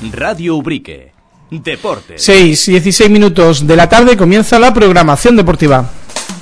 Radio Ubrique. Deportes. 6:16 minutos de la tarde comienza la programación deportiva.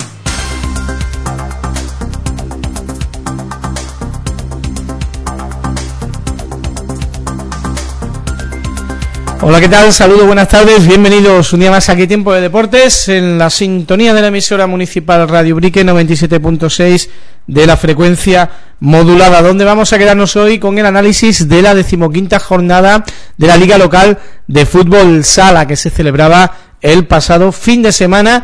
Hola, ¿qué tal? Saludos, buenas tardes, bienvenidos un día más aquí Tiempo de Deportes en la sintonía de la emisora municipal Radio Ubrique 97.6 de la frecuencia modulada, donde vamos a quedarnos hoy con el análisis de la 15ª jornada de la Liga Local de Fútbol Sala, que se celebraba el pasado fin de semana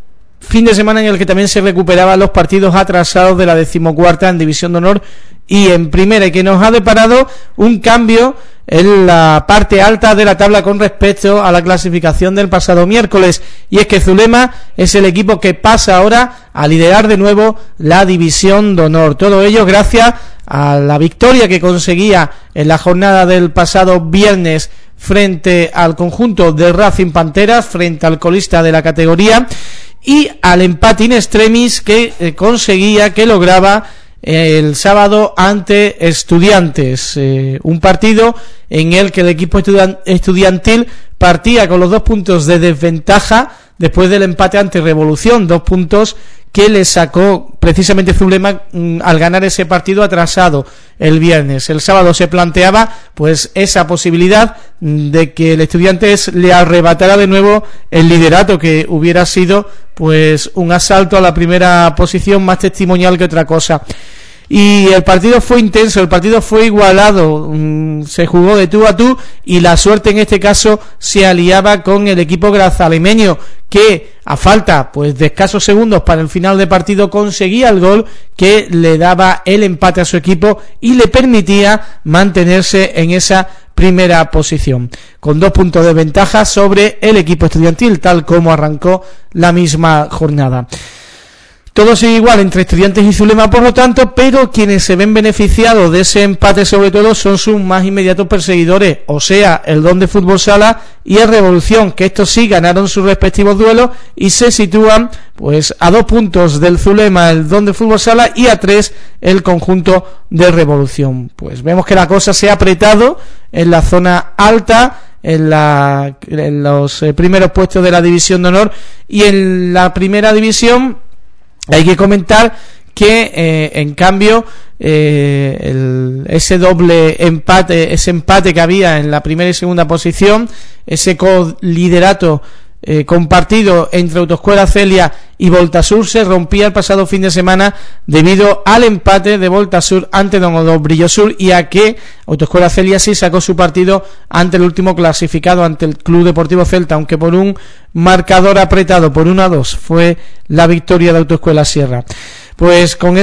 en el que también se recuperaban los partidos atrasados de la 14ª en División de Honor y en Primera, y que nos ha deparado un cambio en la parte alta de la tabla con respecto a la clasificación del pasado miércoles, y es que Zulema es el equipo que pasa ahora a liderar de nuevo la División de Honor. Todo ello gracias a la victoria que conseguía en la jornada del pasado viernes frente al conjunto de Racing Panteras, frente al colista de la categoría, y al empate in extremis que lograba el sábado ante Estudiantes, un partido en el que el equipo estudiantil partía con los 2 puntos de desventaja después del empate ante Revolución, 2 puntos que le sacó precisamente Zulema al ganar ese partido atrasado el viernes. El sábado se planteaba pues esa posibilidad de que el Estudiantes le arrebatara de nuevo el liderato, que hubiera sido pues un asalto a la primera posición más testimonial que otra cosa. Y el partido fue intenso, el partido fue igualado, se jugó de tú a tú, y la suerte en este caso se aliaba con el equipo grazalemeño, que a falta pues de escasos segundos para el final de partido conseguía el gol que le daba el empate a su equipo y le permitía mantenerse en esa primera posición, con 2 puntos de ventaja sobre el equipo estudiantil, tal como arrancó la misma jornada. Todo sigue igual entre Estudiantes y Zulema, por lo tanto, pero quienes se ven beneficiados de ese empate sobre todo son sus más inmediatos perseguidores, o sea, el Don de Fútbol Sala y el Revolución, que estos sí ganaron sus respectivos duelos y se sitúan pues a 2 puntos del Zulema, el Don de Fútbol Sala, y a 3 el conjunto de Revolución. Pues vemos que la cosa se ha apretado en la zona alta, en los primeros puestos de la División de Honor, y en la Primera División hay que comentar que en cambio ese doble empate, ese empate que había en la primera y segunda posición, ese co-liderato compartido entre Autoescuela Celia y Voltasur, se rompía el pasado fin de semana debido al empate de Voltasur ante Don Odo Brillosur, y a que Autoescuela Celia sí sacó su partido ante el último clasificado, ante el Club Deportivo Celta, aunque por un marcador apretado, por 1-2 fue la victoria de Autoescuela Sierra. Pues con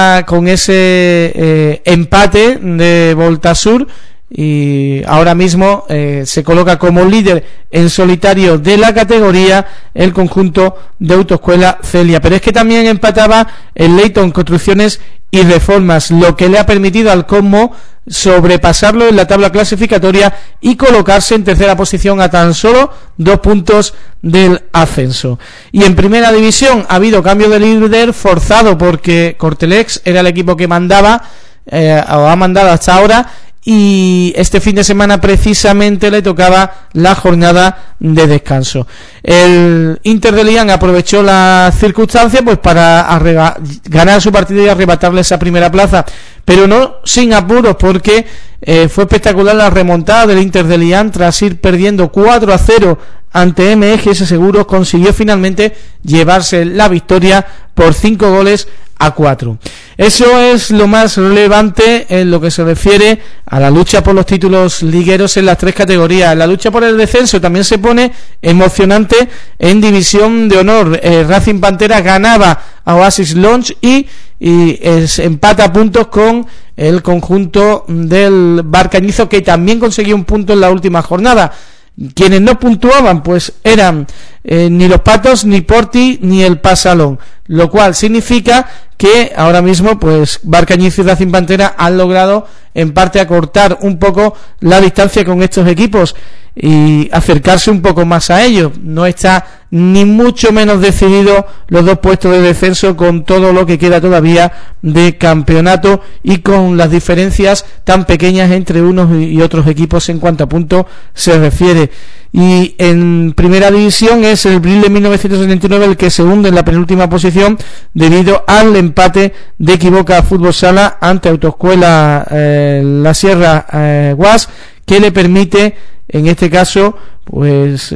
ese empate de Voltasur, y ahora mismo se coloca como líder en solitario de la categoría el conjunto de Autoescuela Celia. Pero es que también empataba el Leyton Construcciones y Reformas, lo que le ha permitido al Cosmo sobrepasarlo en la tabla clasificatoria y colocarse en tercera posición a tan solo 2 puntos del ascenso. Y en Primera División ha habido cambio de líder forzado, porque Cortelex era el equipo que mandaba o ha mandado hasta ahora, y este fin de semana precisamente le tocaba la jornada de descanso. El Inter de Lián aprovechó la circunstancia pues para ganar su partido y arrebatarle esa primera plaza, pero no sin apuros, porque fue espectacular la remontada del Inter de Lián. Tras ir perdiendo 4-0 ante MGS Seguros, consiguió finalmente llevarse la victoria por 5-4. Eso es lo más relevante en lo que se refiere a la lucha por los títulos ligueros en las 3 categorías. La lucha por el descenso también se pone emocionante en División de Honor. Racing Pantera ganaba a Oasis Lounge y empata a puntos con el conjunto del Barcañizo, que también consiguió un punto en la última jornada. Quienes no puntuaban pues eran ni los Patos, ni Porti, ni el Pasalón, lo cual significa que ahora mismo pues Barcañizo y Racing Pantera han logrado en parte acortar un poco la distancia con estos equipos. y acercarse un poco más a ellos. No está ni mucho menos decidido los 2 puestos de descenso, con todo lo que queda todavía de campeonato y con las diferencias tan pequeñas entre unos y otros equipos en cuanto a puntos se refiere. Y en primera división es el Brile 1979 el que se hunde en la penúltima posición debido al empate de Equivoca Fútbol Sala ante Autoescuela La Sierra Guas, que le permite en este caso pues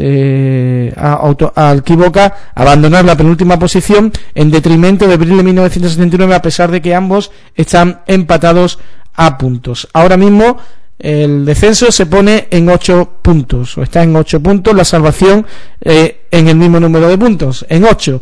al Equivoca abandonar la penúltima posición en detrimento de Brile 1979, a pesar de que ambos están empatados a puntos. Ahora mismo el descenso se pone en 8 puntos, o está en 8 puntos, la salvación en el mismo número de puntos, en 8.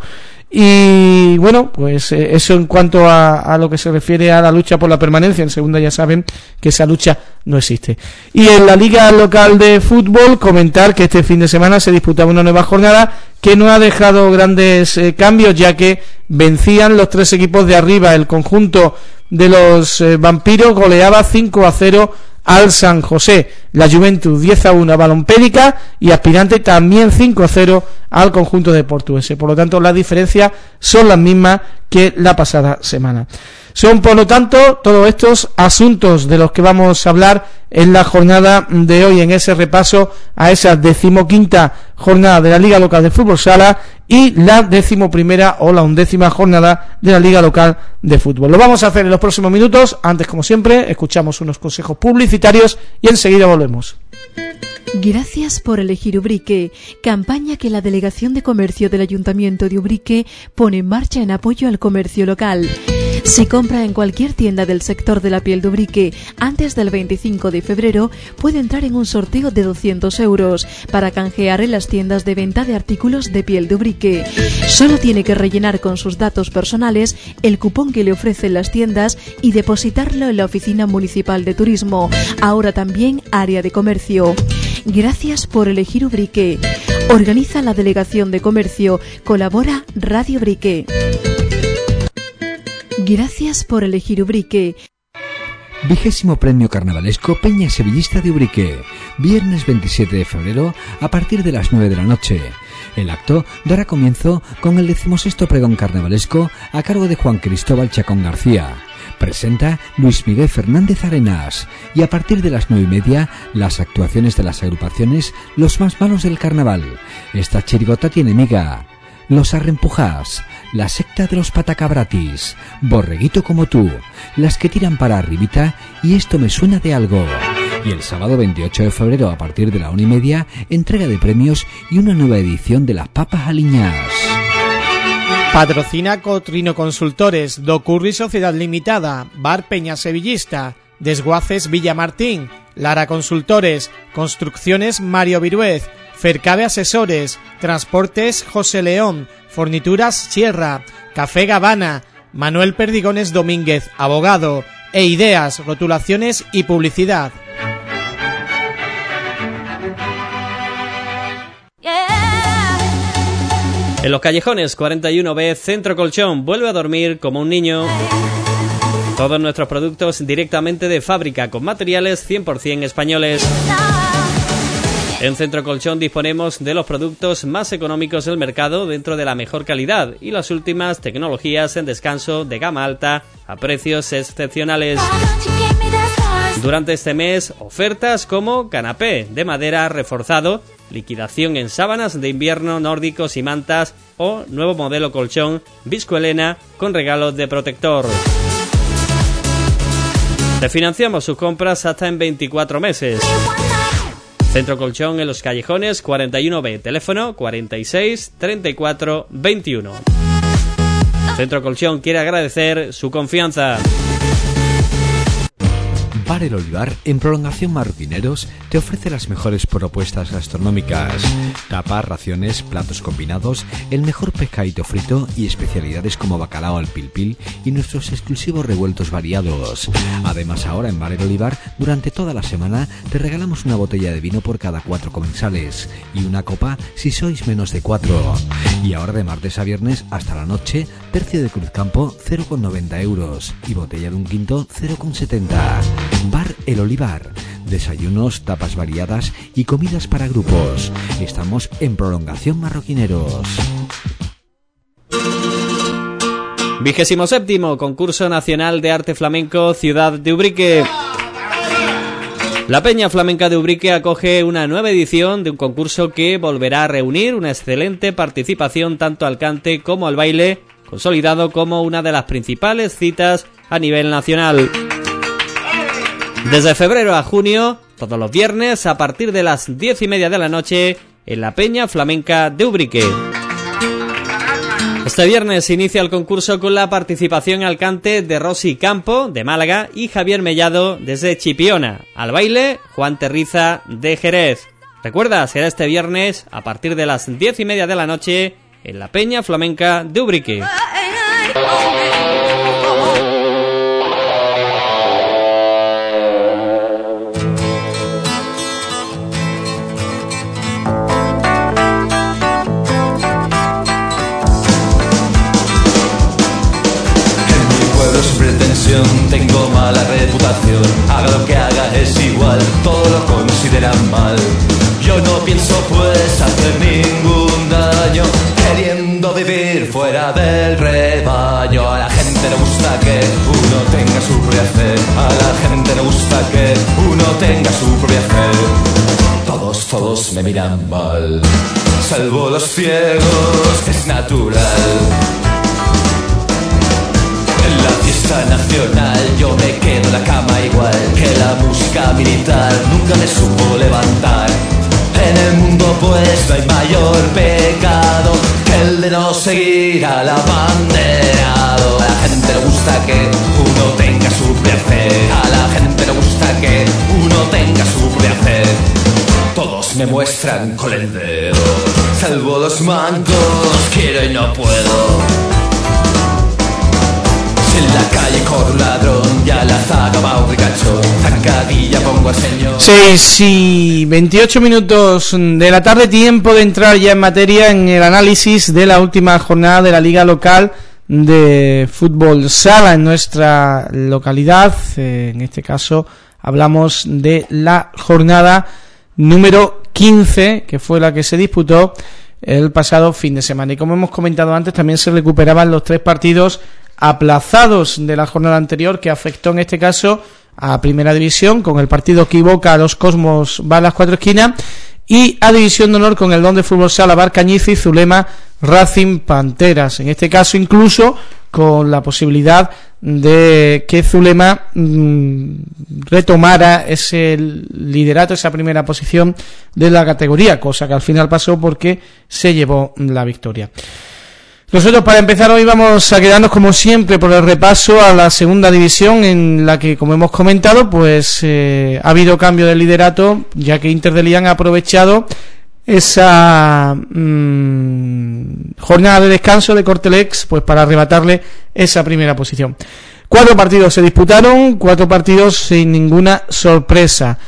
Y bueno, pues eso en cuanto a lo que se refiere a la lucha por la permanencia. En segunda ya saben que esa lucha no existe. Y en la liga local de fútbol, comentar que este fin de semana se disputaba una nueva jornada que no ha dejado grandes cambios, ya que vencían los 3 equipos de arriba. El conjunto de los vampiros goleaba 5-0 al San José, la Juventud 10-1 a Balompédica y Aspirante también 5-0 al conjunto de Portuense. Por lo tanto, las diferencias son las mismas que la pasada semana. Son, por lo tanto, todos estos asuntos de los que vamos a hablar en la jornada de hoy, en ese repaso a esa 15ª jornada de la Liga Local de Fútbol Sala y la 11ª o la 11ª jornada de la Liga Local de Fútbol. Lo vamos a hacer en los próximos minutos. Antes, como siempre, escuchamos unos consejos publicitarios y enseguida volvemos. Gracias por elegir Ubrique, campaña que la Delegación de Comercio del Ayuntamiento de Ubrique pone en marcha en apoyo al comercio local. Si compra en cualquier tienda del sector de la piel de Ubrique antes del 25 de febrero, puede entrar en un sorteo de 200 euros para canjear en las tiendas de venta de artículos de piel de Ubrique. Solo tiene que rellenar con sus datos personales el cupón que le ofrecen las tiendas y depositarlo en la Oficina Municipal de Turismo, ahora también área de comercio. Gracias por elegir Ubrique. Organiza la Delegación de Comercio. Colabora Radio Ubrique. Gracias por elegir Ubrique. 20º Premio Carnavalesco Peña Sevillista de Ubrique. Viernes 27 de febrero a partir de las 9 de la noche. El acto dará comienzo con el 16º Pregón Carnavalesco a cargo de Juan Cristóbal Chacón García. Presenta Luis Miguel Fernández Arenas y a partir de las 9:30 las actuaciones de las agrupaciones Los Más Malos del Carnaval, Esta Chirigota Tiene Miga, Los Arrempujas, La Secta de los Patacabratis, Borreguito Como Tú, Las que Tiran para Arribita y Esto Me Suena de Algo. Y el sábado 28 de febrero a partir de la 1:30 entrega de premios y una nueva edición de Las Papas Aliñás. Patrocina Cotrino Consultores, Docurri Sociedad Limitada, Bar Peña Sevillista, Desguaces Villamartín, Lara Consultores, Construcciones Mario Viruez, Fercabe Asesores, Transportes José León, Fornituras Sierra, Café Gavana, Manuel Perdigones Domínguez, Abogado, e Ideas, Rotulaciones y Publicidad. En Los Callejones 41B, Centro Colchón, vuelve a dormir como un niño. Todos nuestros productos directamente de fábrica, con materiales 100% españoles. En Centro Colchón disponemos de los productos más económicos del mercado dentro de la mejor calidad y las últimas tecnologías en descanso de gama alta a precios excepcionales. Durante este mes, ofertas como canapé de madera reforzado, liquidación en sábanas de invierno nórdicos y mantas o nuevo modelo colchón Viscoelena con regalos de protector. Refinanciamos sus compras hasta en 24 meses. Centro Colchón en Los Callejones 41B, teléfono 46 34 21. Centro Colchón quiere agradecer su confianza. Bar El Olivar, en Prolongación Marroquineros, te ofrece las mejores propuestas gastronómicas. Tapas, raciones, platos combinados, el mejor pescadito frito y especialidades como bacalao al pil pil y nuestros exclusivos revueltos variados. Además, ahora en Bar El Olivar, durante toda la semana, te regalamos una botella de vino por cada 4 comensales y una copa si sois menos de 4. Y ahora de martes a viernes hasta la noche, tercio de Cruzcampo 0,90 euros y botella de un quinto 0,70. Bar El Olivar, desayunos, tapas variadas y comidas para grupos. Estamos en Prolongación Marroquineros. 27º Concurso Nacional de Arte Flamenco Ciudad de Ubrique. La Peña Flamenca de Ubrique acoge una nueva edición de un concurso que volverá a reunir una excelente participación tanto al cante como al baile, consolidado como una de las principales citas a nivel nacional. Desde febrero a junio, todos los viernes a partir de las 10:30 de la noche en la Peña Flamenca de Ubrique. Este viernes inicia el concurso con la participación al cante de Rosy Campo, de Málaga, y Javier Mellado, desde Chipiona. Al baile, Juan Terriza, de Jerez. Recuerda, será este viernes a partir de las 10:30 de la noche en la Peña Flamenca de Ubrique. Tengo mala reputación, haga lo que haga es igual, todo lo consideran mal. Yo no pienso pues hacer ningún daño, queriendo vivir fuera del rebaño. A la gente le gusta que uno tenga su propia fe, a la gente le gusta que uno tenga su propia fe. Todos me miran mal, salvo los ciegos, es natural. En la fiesta nacional yo me quedo en la cama igual que la música militar nunca me supo levantar. En el mundo pues no hay mayor pecado que el de no seguir al abanderado. A la gente le gusta que uno tenga su propia fe, a la gente le gusta que uno tenga su propia fe. Todos me muestran con el dedo, salvo los mancos, quiero y no puedo. En la calle con ladrón, ya la zaga va un ricachón, zancadilla pongo al señor. 6:28 de la tarde, tiempo de entrar ya en materia en el análisis de la última jornada de la Liga Local de Fútbol Sala en nuestra localidad. En este caso hablamos de la jornada número 15, que fue la que se disputó el pasado fin de semana. Y como hemos comentado antes, también se recuperaban los 3 partidos aplazados de la jornada anterior, que afectó en este caso a Primera División, con el partido que Iboca a los Cosmos va a las Cuatro Esquinas, y a División de Honor con el Don de Fútbol Sala Barcañiz y Zulema Racing Panteras. En este caso incluso con la posibilidad de que Zulema retomara ese liderato, esa primera posición de la categoría, cosa que al final pasó porque se llevó la victoria. Nosotros, para empezar hoy, vamos a quedarnos como siempre por el repaso a la segunda división, en la que, como hemos comentado, pues ha habido cambio de liderato, ya que Inter de Lián ha aprovechado esa jornada de descanso de Cortelex pues para arrebatarle esa primera posición. 4 partidos se disputaron, 4 partidos sin ninguna sorpresa.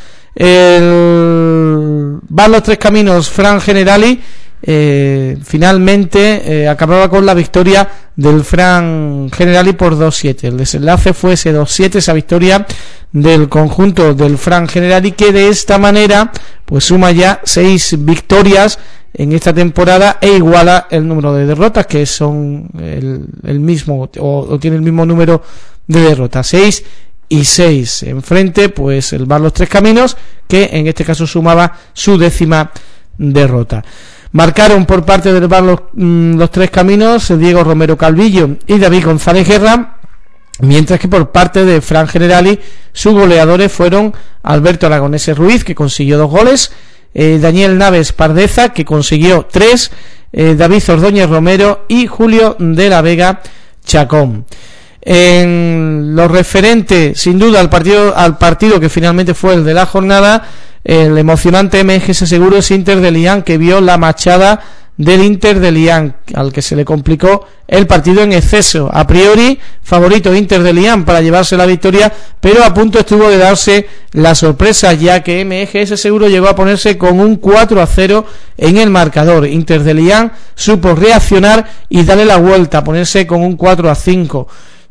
Van los 3 caminos. Fran Generali finalmente acababa con la victoria del Fran Generali por 2-7. El desenlace fue ese 2-7, esa victoria del conjunto del Fran Generali, que de esta manera pues suma ya 6 victorias en esta temporada e iguala el número de derrotas, que son el mismo, o tiene el mismo número de derrotas, 6 y 6. Enfrente pues el Bar Los Tres Caminos, que en este caso sumaba su 10ª derrota. Marcaron por parte del Bar Los Tres Caminos Diego Romero Calvillo y David González Guerra, mientras que por parte de Fran Generali sus goleadores fueron Alberto Aragonese Ruiz, que consiguió 2 goles, Daniel Naves Pardeza, que consiguió 3, David Ordóñez Romero y Julio de la Vega Chacón. En lo referente sin duda al partido que finalmente fue el de la jornada, el emocionante MGS Seguros Inter de Lián, que vio la machada del Inter de Lián, al que se le complicó el partido en exceso. A priori favorito Inter de Lián para llevarse la victoria, pero a punto estuvo de darse la sorpresa, ya que MGS Seguro llegó a ponerse con un 4-0 en el marcador. Inter de Lián supo reaccionar y darle la vuelta, ponerse con un 4-5.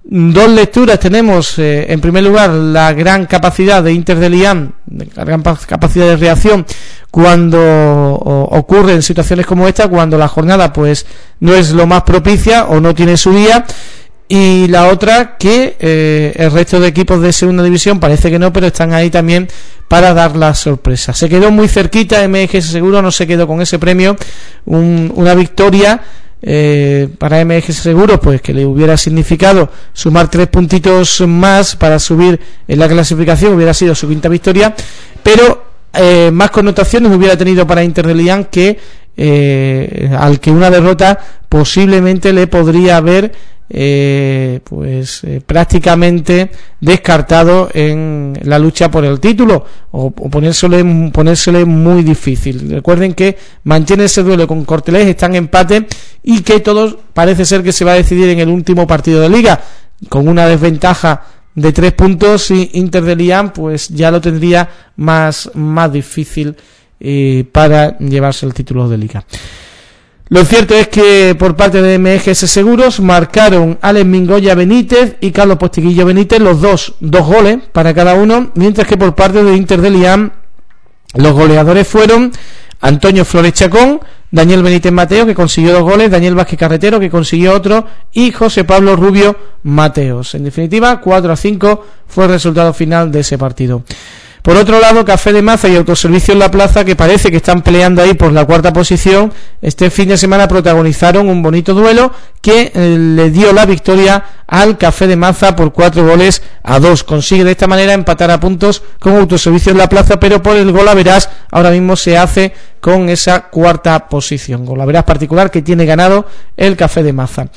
Dos lecturas tenemos, en primer lugar, la gran capacidad de Inter de Liam, la gran capacidad de reacción cuando ocurren situaciones como esta, cuando la jornada pues no es lo más propicia o no tiene su día, y la otra que el resto de equipos de segunda división parece que no, pero están ahí también para dar la sorpresa. Se quedó muy cerquita, MGS Seguro no se quedó con ese premio, una victoria para MGS Seguros pues que le hubiera significado sumar 3 puntitos más para subir en la clasificación, hubiera sido su quinta victoria, pero más connotaciones hubiera tenido para Inter de Liam, que al que una derrota posiblemente le podría haber prácticamente descartado en la lucha por el título o ponérsele muy difícil. Recuerden que mantiene ese duelo con Cortelés, están en empate y que todo parece ser que se va a decidir en el último partido de liga, con una desventaja de 3 puntos, y Inter de Liam pues ya lo tendría más difícil para llevarse el título de liga. Lo cierto es que por parte de MGS Seguros marcaron Alex Mingoya Benítez y Carlos Postiguillo Benítez, los dos goles para cada uno, mientras que por parte de Inter de Liam los goleadores fueron Antonio Flores Chacón, Daniel Benítez Mateo, que consiguió 2 goles, Daniel Vázquez Carretero, que consiguió otro, y José Pablo Rubio Mateos. En definitiva, 4-5 fue el resultado final de ese partido. Por otro lado, Café de Maza y Autoservicio en la Plaza, que parece que están peleando ahí por la cuarta posición, este fin de semana protagonizaron un bonito duelo que le dio la victoria al Café de Maza por 4-2. Consigue de esta manera empatar a puntos con Autoservicio en la Plaza, pero por el gol averás ahora mismo se hace con esa cuarta posición. Gol averás particular que tiene ganado el Café de Maza.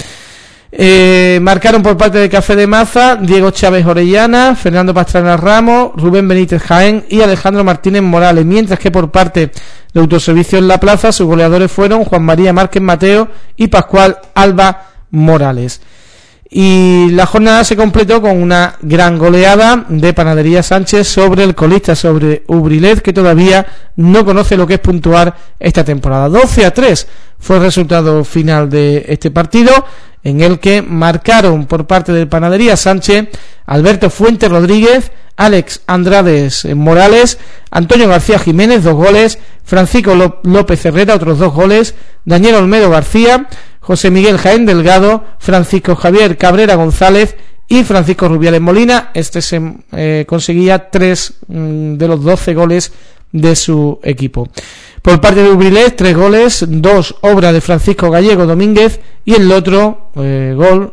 Marcaron por parte de Café de Maza Diego Chávez Orellana, Fernando Pastrana Ramos, Rubén Benítez Jaén y Alejandro Martínez Morales, mientras que por parte de Autoservicio en la Plaza sus goleadores fueron Juan María Márquez Mateo y Pascual Alba Morales. Y la jornada se completó con una gran goleada de Panadería Sánchez sobre el colista, sobre Ubrilet, que todavía no conoce lo que es puntuar esta temporada. 12-3 fue el resultado final de este partido, en el que marcaron por parte de Panadería Sánchez Alberto Fuentes Rodríguez, Alex Andrades Morales, Antonio García Jiménez, 2 goles, Francisco López Herrera, otros 2 goles, Daniel Olmedo García, José Miguel Jaén Delgado, Francisco Javier Cabrera González y Francisco Rubiales Molina. Este se conseguía 3 de los 12 goles de su equipo. Por parte de Ubrilet, 3 goles, 2 obras de Francisco Gallego Domínguez y el otro gol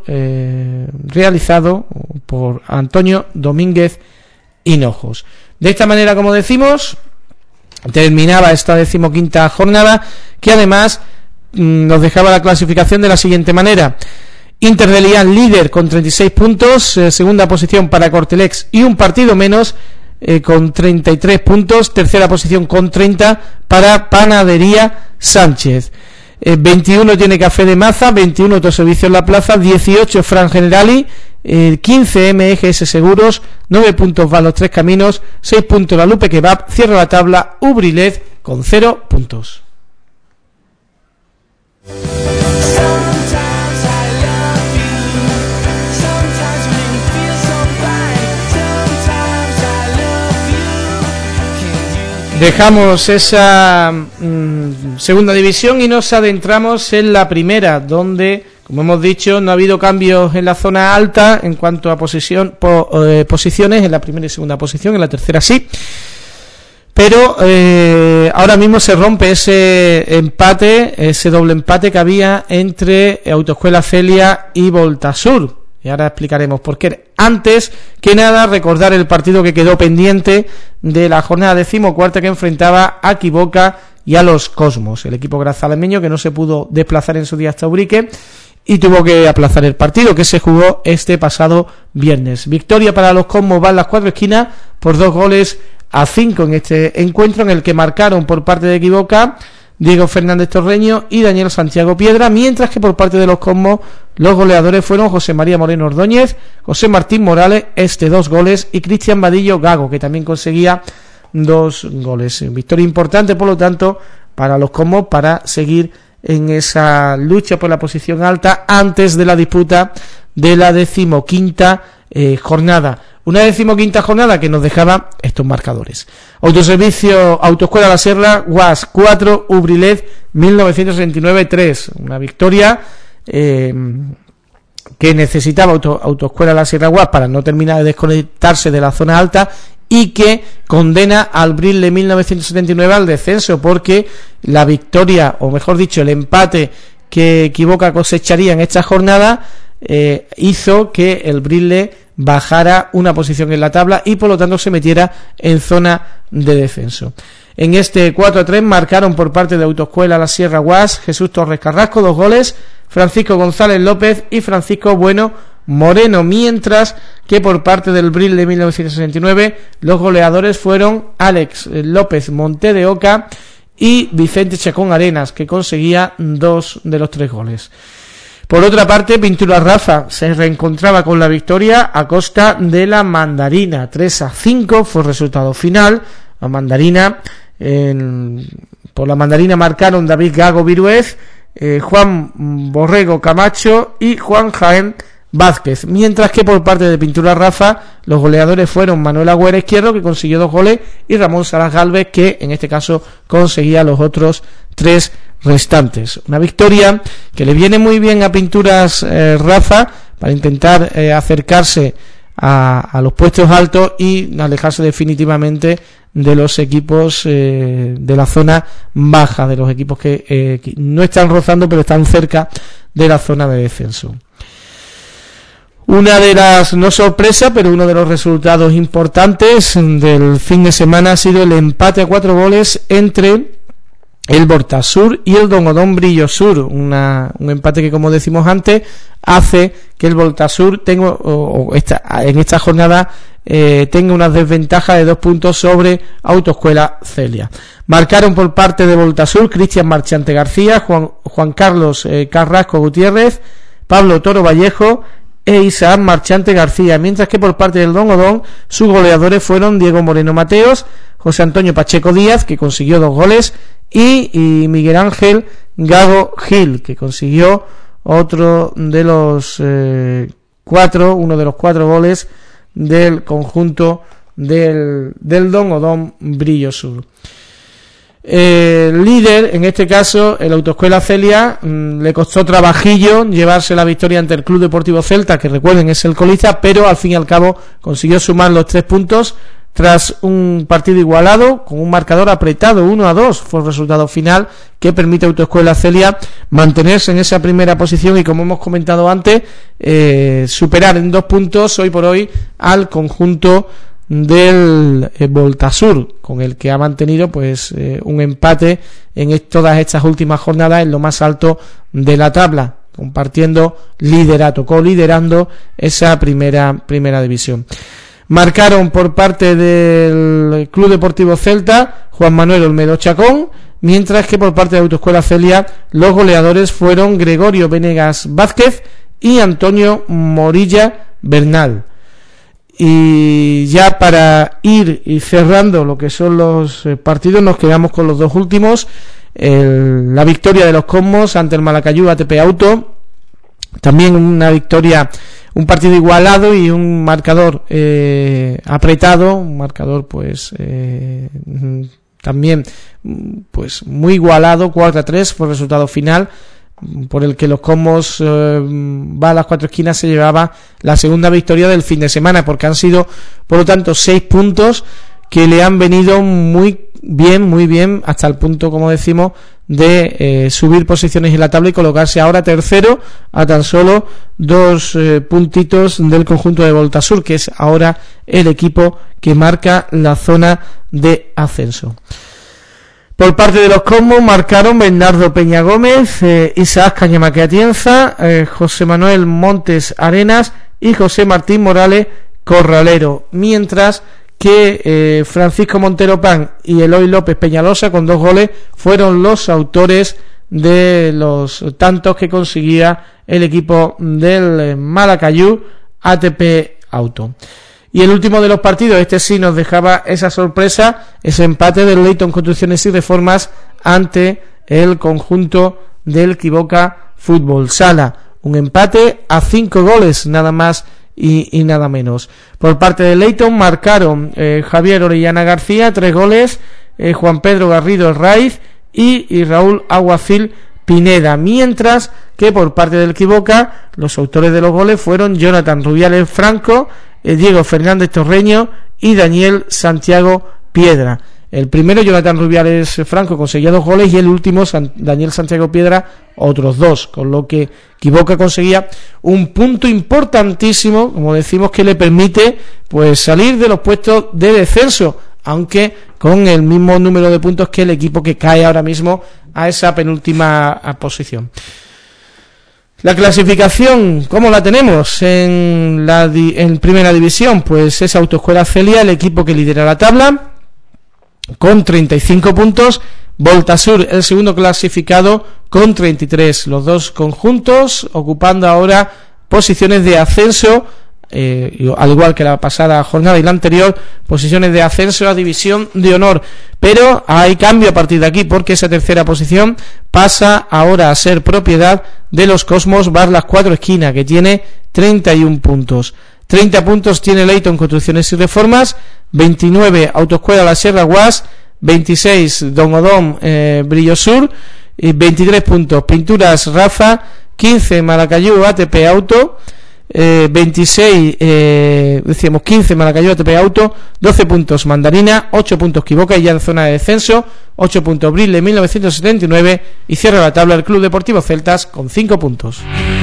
realizado por Antonio Domínguez Hinojos. De esta manera, como decimos, terminaba esta 15ª jornada, que además nos dejaba la clasificación de la siguiente manera: Inter de Liam líder con 36 puntos, segunda posición para Cortelex y un partido menos con 33 puntos, tercera posición con 30 para Panadería Sánchez. 21 tiene Café de Maza, 21 Autoservicio en la Plaza, 18 Fran Generali, 15 MGS Seguros, 9 puntos van los Tres Caminos, 6 puntos la Lupe Kebab, cierra la tabla Ubrilet con 0 puntos. Dejamos esa segunda división y nos adentramos en la primera, donde, como hemos dicho, no ha habido cambios en la zona alta en cuanto a posiciones, en la primera y segunda posición, en la tercera sí, pero ahora mismo se rompe ese doble empate que había entre Autoescuela Celia y Voltasur. Y ahora explicaremos por qué. Antes que nada, recordar el partido que quedó pendiente de la jornada 14ª, que enfrentaba a Quiboca y a los Cosmos, el equipo grazalemeño que no se pudo desplazar en su día hasta Ubrique y tuvo que aplazar el partido, que se jugó este pasado viernes. Victoria para los Cosmos, van las Cuatro Esquinas por 2-5 en este encuentro, en el que marcaron por parte de Quiboca Diego Fernández Torreño y Daniel Santiago Piedra, mientras que por parte de los Cosmos los goleadores fueron José María Moreno Ordóñez, José Martín Morales, 2 goles, y Cristian Vadillo Gago, que también conseguía 2 goles. Victoria importante, por lo tanto, para los Cosmos, para seguir en esa lucha por la posición alta antes de la disputa de la 15ª jornada. Una 15ª jornada que nos dejaba estos marcadores: Autoservicio Autoescuela La Sierra, Guas 4, Ubrilet 1969 3. Una victoria que necesitaba Autoescuela La Sierra Guas para no terminar de desconectarse de la zona alta, y que condena al Brile 1979 al descenso, porque la victoria, o mejor dicho, el empate que Equivoca cosecharía en esta jornada hizo que el Brile bajara una posición en la tabla y por lo tanto se metiera en zona de descenso. En este 4-3 marcaron por parte de Autoescuela La Sierra Guas Jesús Torres Carrasco 2 goles, Francisco González López y Francisco Bueno Moreno, mientras que por parte del Bril de 1969 los goleadores fueron Alex López Monte de Oca y Vicente Chacón Arenas, que conseguía 2 de los 3 goles. Por otra parte, Pintura Rafa se reencontraba con la victoria a costa de la Mandarina. 3-5 fue el resultado final. La Mandarina, por la Mandarina marcaron David Gago Viruez, Juan Borrego Camacho y Juan Jaén Vázquez, mientras que por parte de Pintura Rafa los goleadores fueron Manuel Agüera Izquierdo, que consiguió 2 goles, y Ramón Salas Gálvez, que en este caso conseguía los otros 3 restantes. Una victoria que le viene muy bien a Pinturas Rafa para intentar acercarse a los puestos altos y alejarse definitivamente de los equipos de la zona baja, de los equipos que no están rozando pero están cerca de la zona de descenso. Una de las, no sorpresa, pero uno de los resultados importantes del fin de semana ha sido el empate a 4 goles entre el Bortasur y el Don Odón Brillo Sur, un empate que, como decimos antes, hace que el Bortasur en esta jornada tenga una desventaja de 2 puntos sobre Autoescuela Celia. Marcaron por parte de Bortasur Cristian Marchante García, Juan Carlos Carrasco Gutiérrez, Pablo Toro Vallejo e Isaac Marchante García, mientras que por parte del Don Odón sus goleadores fueron Diego Moreno Mateos, José Antonio Pacheco Díaz, que consiguió 2 goles, y Miguel Ángel Gago Gil, que consiguió uno de los 4 goles del conjunto del Don Odón Brillo Sur. Líder, en este caso el Autoescuela Celia, le costó trabajillo llevarse la victoria ante el Club Deportivo Celta, que recuerden es el colista, pero al fin y al cabo consiguió sumar los 3 puntos tras un partido igualado, con un marcador apretado, 1-2 fue el resultado final, que permite a Autoescuela Celia mantenerse en esa primera posición y, como hemos comentado antes, superar en 2 puntos hoy por hoy al conjunto del Voltasur, con el que ha mantenido pues un empate en todas estas últimas jornadas en lo más alto de la tabla, compartiendo liderato, coliderando esa primera división. Marcaron por parte del Club Deportivo Celta Juan Manuel Olmedo Chacón, mientras que por parte de Autoescuela Celia los goleadores fueron Gregorio Venegas Vázquez y Antonio Morilla Bernal. Y ya para ir cerrando lo que son los partidos, nos quedamos con los 2 últimos. La victoria de los Cosmos ante el Malacayú ATP Auto, también una victoria, un partido igualado y un marcador apretado, un marcador pues también pues muy igualado, 4-3 fue el resultado final, por el que los Cosmos va a las 4 esquinas, se llevaba la segunda victoria del fin de semana, porque han sido por lo tanto 6 puntos que le han venido muy bien, hasta el punto, como decimos, de subir posiciones en la tabla y colocarse ahora tercero a tan solo 2 puntitos del conjunto de Voltasur, que es ahora el equipo que marca la zona de ascenso. Por parte de los Cosmos marcaron Bernardo Peña Gómez, Isaac Cañamaque Atienza, José Manuel Montes Arenas y José Martín Morales Corralero, mientras que Francisco Montero Pan y Eloy López Peñalosa, con 2 goles, fueron los autores de los tantos que conseguía el equipo del Malacayú ATP Auto. Y el último de los partidos, este sí nos dejaba esa sorpresa, ese empate del Leyton Construcciones y Reformas ante el conjunto del Equivoca Fútbol Sala. un empate a 5 goles, nada más y nada menos. Por parte de Leyton marcaron Javier Orellana García 3 goles, Juan Pedro Garrido Raiz y Raúl Aguacil Pineda, mientras que por parte del Equivoca los autores de los goles fueron Jonathan Rubiales Franco, Diego Fernández Torreño y Daniel Santiago Piedra. El primero, Jonathan Rubiales Franco, conseguía 2 goles y el último, Daniel Santiago Piedra, otros 2, con lo que Equivoca conseguía un punto importantísimo, como decimos, que le permite pues salir de los puestos de descenso, aunque con el mismo número de puntos que el equipo que cae ahora mismo a esa penúltima posición. La clasificación, ¿cómo la tenemos en primera división? Pues es Autoescuela Celia, el equipo que lidera la tabla, con 35 puntos. Voltasur, el segundo clasificado, con 33. Los dos conjuntos ocupando ahora posiciones de ascenso, al igual que la pasada jornada y la anterior, posiciones de ascenso a División de Honor. Pero hay cambio a partir de aquí, porque esa tercera posición pasa ahora a ser propiedad de los Cosmos Bar Las Cuatro Esquinas, que tiene 31 puntos. 30 puntos tiene Leyton Construcciones y Reformas, 29 Autoescuela La Sierra Guas, 26 Don Odón Brillo Sur, y 23 puntos Pinturas Rafa, 15 Maracayú ATP Auto, 26 decíamos 15 Maracayú ATP Auto, 12 puntos Mandarina, 8 puntos Equivoca y ya en zona de descenso, 8 puntos Brile 1979 y cierra la tabla el Club Deportivo Celtas con 5 puntos.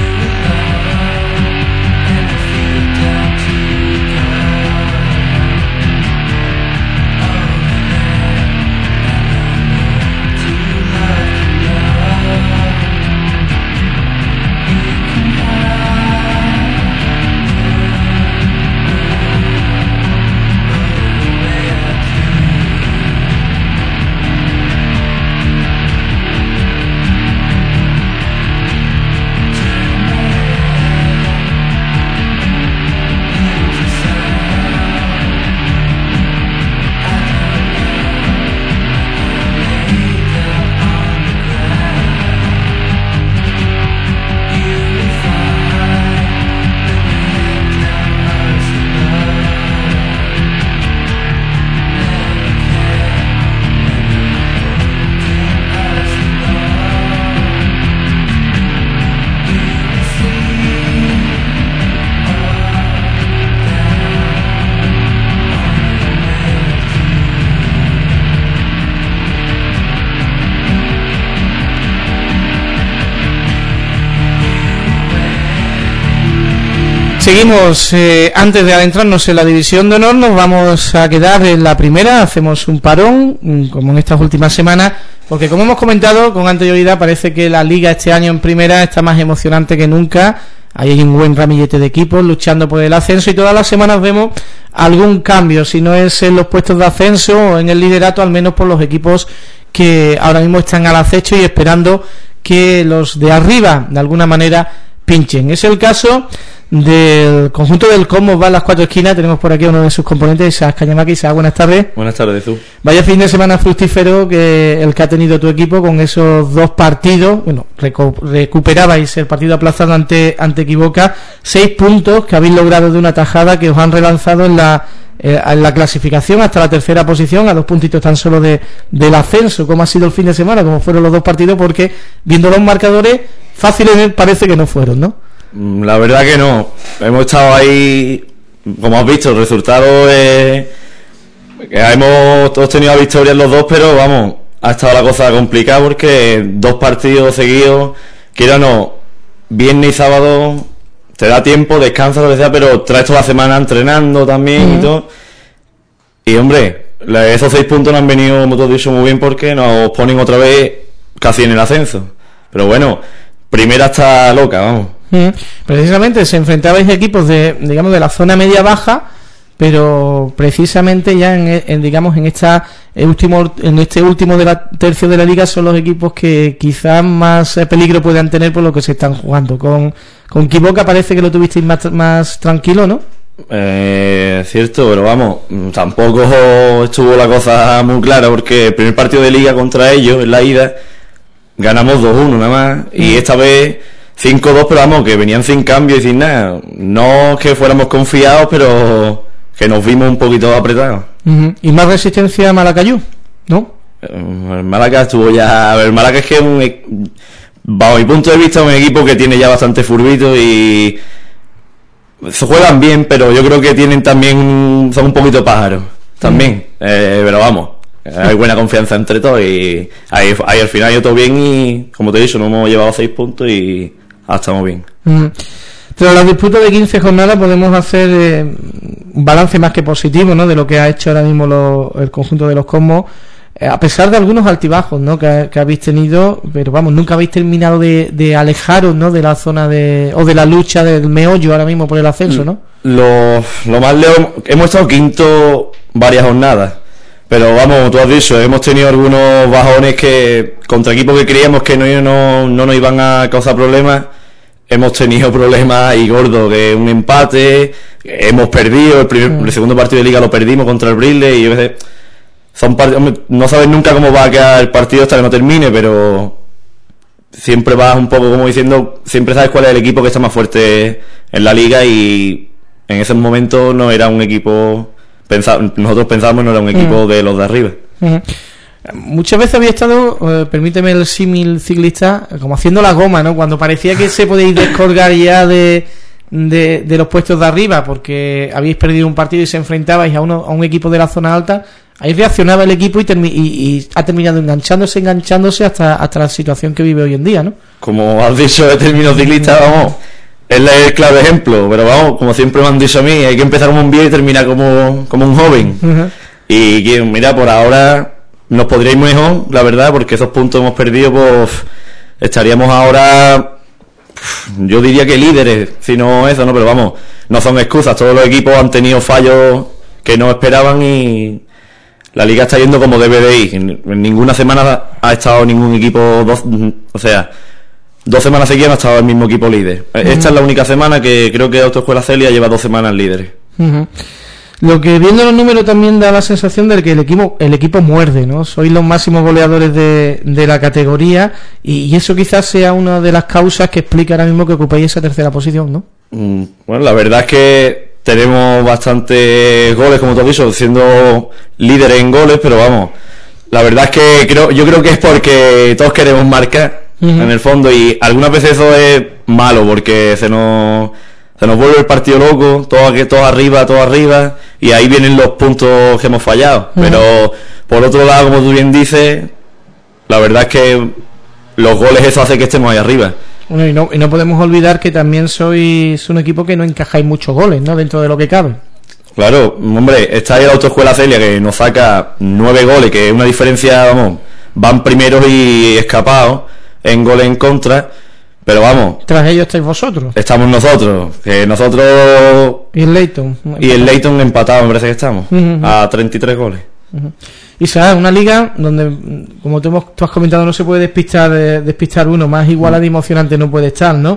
Seguimos, antes de adentrarnos en la División de Honor, nos vamos a quedar en la primera, hacemos un parón, como en estas últimas semanas, porque como hemos comentado con anterioridad, parece que la Liga este año en primera está más emocionante que nunca. Hay un buen ramillete de equipos luchando por el ascenso y todas las semanas vemos algún cambio, si no es en los puestos de ascenso o en el liderato, al menos por los equipos que ahora mismo están al acecho y esperando que los de arriba de alguna manera pinchen. Es el caso del conjunto del Cosmos Bar Las Cuatro Esquinas. Tenemos por aquí a uno de sus componentes, Isaac Cañamaca. Isaac, buenas tardes. Buenas tardes, tú. Vaya fin de semana fructífero que el que ha tenido tu equipo con esos 2 partidos. Bueno, recuperabais el partido aplazado ante Equivoca, 6 puntos que habéis logrado de una tajada que os han relanzado en la clasificación hasta la tercera posición, a 2 puntitos tan solo del ascenso. ¿Cómo ha sido el fin de semana? ¿Cómo fueron los 2 partidos? Porque viendo los marcadores, fáciles parece que no fueron, ¿no? La verdad que no. Hemos estado ahí, como has visto, el resultado es que hemos tenido victorias los 2, pero vamos, ha estado la cosa complicada porque 2 partidos seguidos, quiera o no, viernes y sábado, te da tiempo, descansa, lo que sea, pero traes toda la semana entrenando también y todo. Y hombre, esos 6 puntos nos han venido, como tú has dicho, muy bien porque nos ponen otra vez casi en el ascenso. Pero bueno, primera está loca, vamos. Precisamente se enfrentabais equipos de la zona media baja, pero precisamente ya en este último de la tercio de la liga son los equipos que quizás más peligro puedan tener por lo que se están jugando. Con Equivoca parece que lo tuvisteis más tranquilo, ¿no? Cierto, pero vamos, tampoco estuvo la cosa muy clara porque el primer partido de liga contra ellos en la ida ganamos 2-1 nada más, y esta vez 5-2, pero vamos, que venían sin cambio y sin nada. No que fuéramos confiados, pero que nos vimos un poquito apretados. ¿Y más resistencia a Malacayú, no? El Málaga estuvo ya... A ver, el Málaga es que bajo mi punto de vista es un equipo que tiene ya bastante furbito y se juegan bien, pero yo creo que tienen también... Son un poquito pájaros también, pero vamos, hay buena confianza entre todos y ahí al final yo todo bien y como te he dicho, nos hemos llevado 6 puntos y estamos bien. Tras la disputa de 15 jornadas podemos hacer un balance más que positivo, ¿no?, de lo que ha hecho ahora mismo el conjunto de los Cosmos, a pesar de algunos altibajos, ¿no?, que habéis tenido, pero vamos, nunca habéis terminado de alejaros, ¿no?, de la zona o de la lucha del meollo ahora mismo por el ascenso, ¿no? Lo más lejos, hemos estado quinto varias jornadas, pero vamos, tú has dicho, hemos tenido algunos bajones que contra equipos que creíamos que no nos iban a causar problemas. Hemos tenido problemas y gordos, que un empate, hemos perdido el segundo partido de liga, lo perdimos contra el Brindley y a veces son partidos, no sabes nunca cómo va a quedar el partido hasta que no termine, pero siempre vas un poco como diciendo, siempre sabes cuál es el equipo que está más fuerte en la liga y en ese momento no era un equipo, nosotros pensábamos no era un equipo de los de arriba. Muchas veces había estado, permíteme el símil ciclista, como haciendo la goma, ¿no? Cuando parecía que se podíais descolgar ya de los puestos de arriba porque habíais perdido un partido y se enfrentabais a un equipo de la zona alta, ahí reaccionaba el equipo y ha terminado enganchándose hasta la situación que vive hoy en día, ¿no? Como has dicho de términos ciclistas, vamos, es el claro ejemplo, pero vamos, como siempre me han dicho a mí, hay que empezar como un viejo y terminar como un joven. Y que, mira, por ahora nos podría ir mejor, la verdad, porque esos puntos hemos perdido, pues estaríamos ahora, yo diría que líderes, si no eso, ¿no? Pero vamos, no son excusas, todos los equipos han tenido fallos que no esperaban y la liga está yendo como debe de ir. En ninguna semana ha estado ningún equipo, 2 semanas seguidas no ha estado el mismo equipo líder. Esta es la única semana que creo que Autoescuela Celia lleva 2 semanas líderes. Lo que viendo los números también da la sensación de que el equipo muerde, ¿no? Sois los máximos goleadores de la categoría y eso quizás sea una de las causas que explica ahora mismo que ocupáis esa tercera posición, ¿no? Bueno, la verdad es que tenemos bastantes goles, como tú has dicho, siendo líderes en goles, pero vamos, la verdad es que yo creo que es porque todos queremos marcar en el fondo y algunas veces eso es malo porque se nos vuelve el partido loco, todos arriba, y ahí vienen los puntos que hemos fallado. Pero por otro lado, como tú bien dices, la verdad es que los goles eso hace que estemos ahí arriba. Bueno, y no podemos olvidar que también sois un equipo que no encajáis muchos goles, ¿no?, dentro de lo que cabe. Claro, hombre, está ahí la Autoescuela Celia que nos saca 9 goles, que es una diferencia, vamos, van primeros y escapados en goles en contra. Pero vamos, tras ellos estáis vosotros. Estamos nosotros, que nosotros y el Leyton. Y el Leyton empatado, me parece que estamos, a 33 goles. Y será una liga donde, como tú has comentado, no se puede despistar uno, más igualada y emocionante no puede estar, ¿no?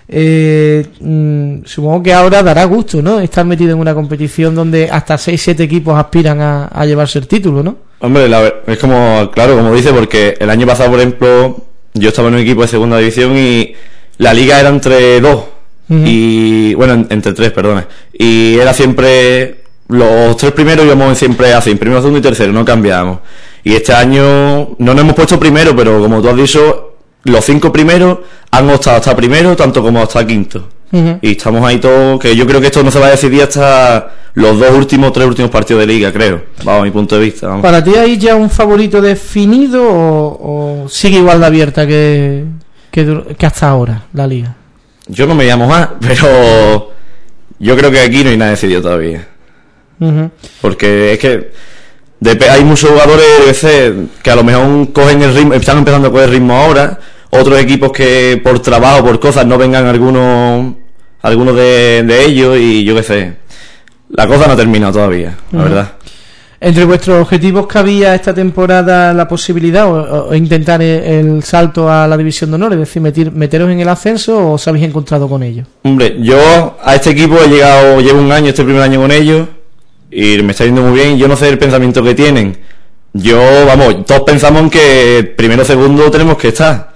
Supongo que ahora dará gusto, ¿no?, estar metido en una competición donde hasta 6-7 equipos aspiran a llevarse el título, ¿no? Hombre, es como, claro, como dice, porque el año pasado, por ejemplo, yo estaba en un equipo de segunda división y la liga era entre 2 y bueno, entre 3, perdona, y era siempre los 3 primeros íbamos siempre así, primero, segundo y tercero, no cambiábamos. Y este año no nos hemos puesto primero, pero como tú has dicho, los 5 primeros han optado hasta primero, tanto como hasta quinto. Y estamos ahí todos, que yo creo que esto no se va a decidir hasta los 3 últimos partidos de liga, creo, bajo mi punto de vista, vamos. ¿Para ti hay ya un favorito definido o sigue igual de abierta que hasta ahora la liga? Yo no me llamo más, pero yo creo que aquí no hay nada decidido todavía. Porque es que hay muchos jugadores que a lo mejor cogen el ritmo, están empezando a coger ritmo ahora, otros equipos que por trabajo, por cosas, no vengan algunos de ellos, y yo qué sé, la cosa no ha terminado todavía, la verdad. ¿Entre vuestros objetivos cabía esta temporada la posibilidad o intentar el salto a la división de honor, es decir, meteros en el ascenso, o os habéis encontrado con ellos? Hombre, yo a este equipo llevo un año, este primer año con ellos, y me está yendo muy bien. Yo no sé el pensamiento que tienen. Todos pensamos en que primero o segundo tenemos que estar.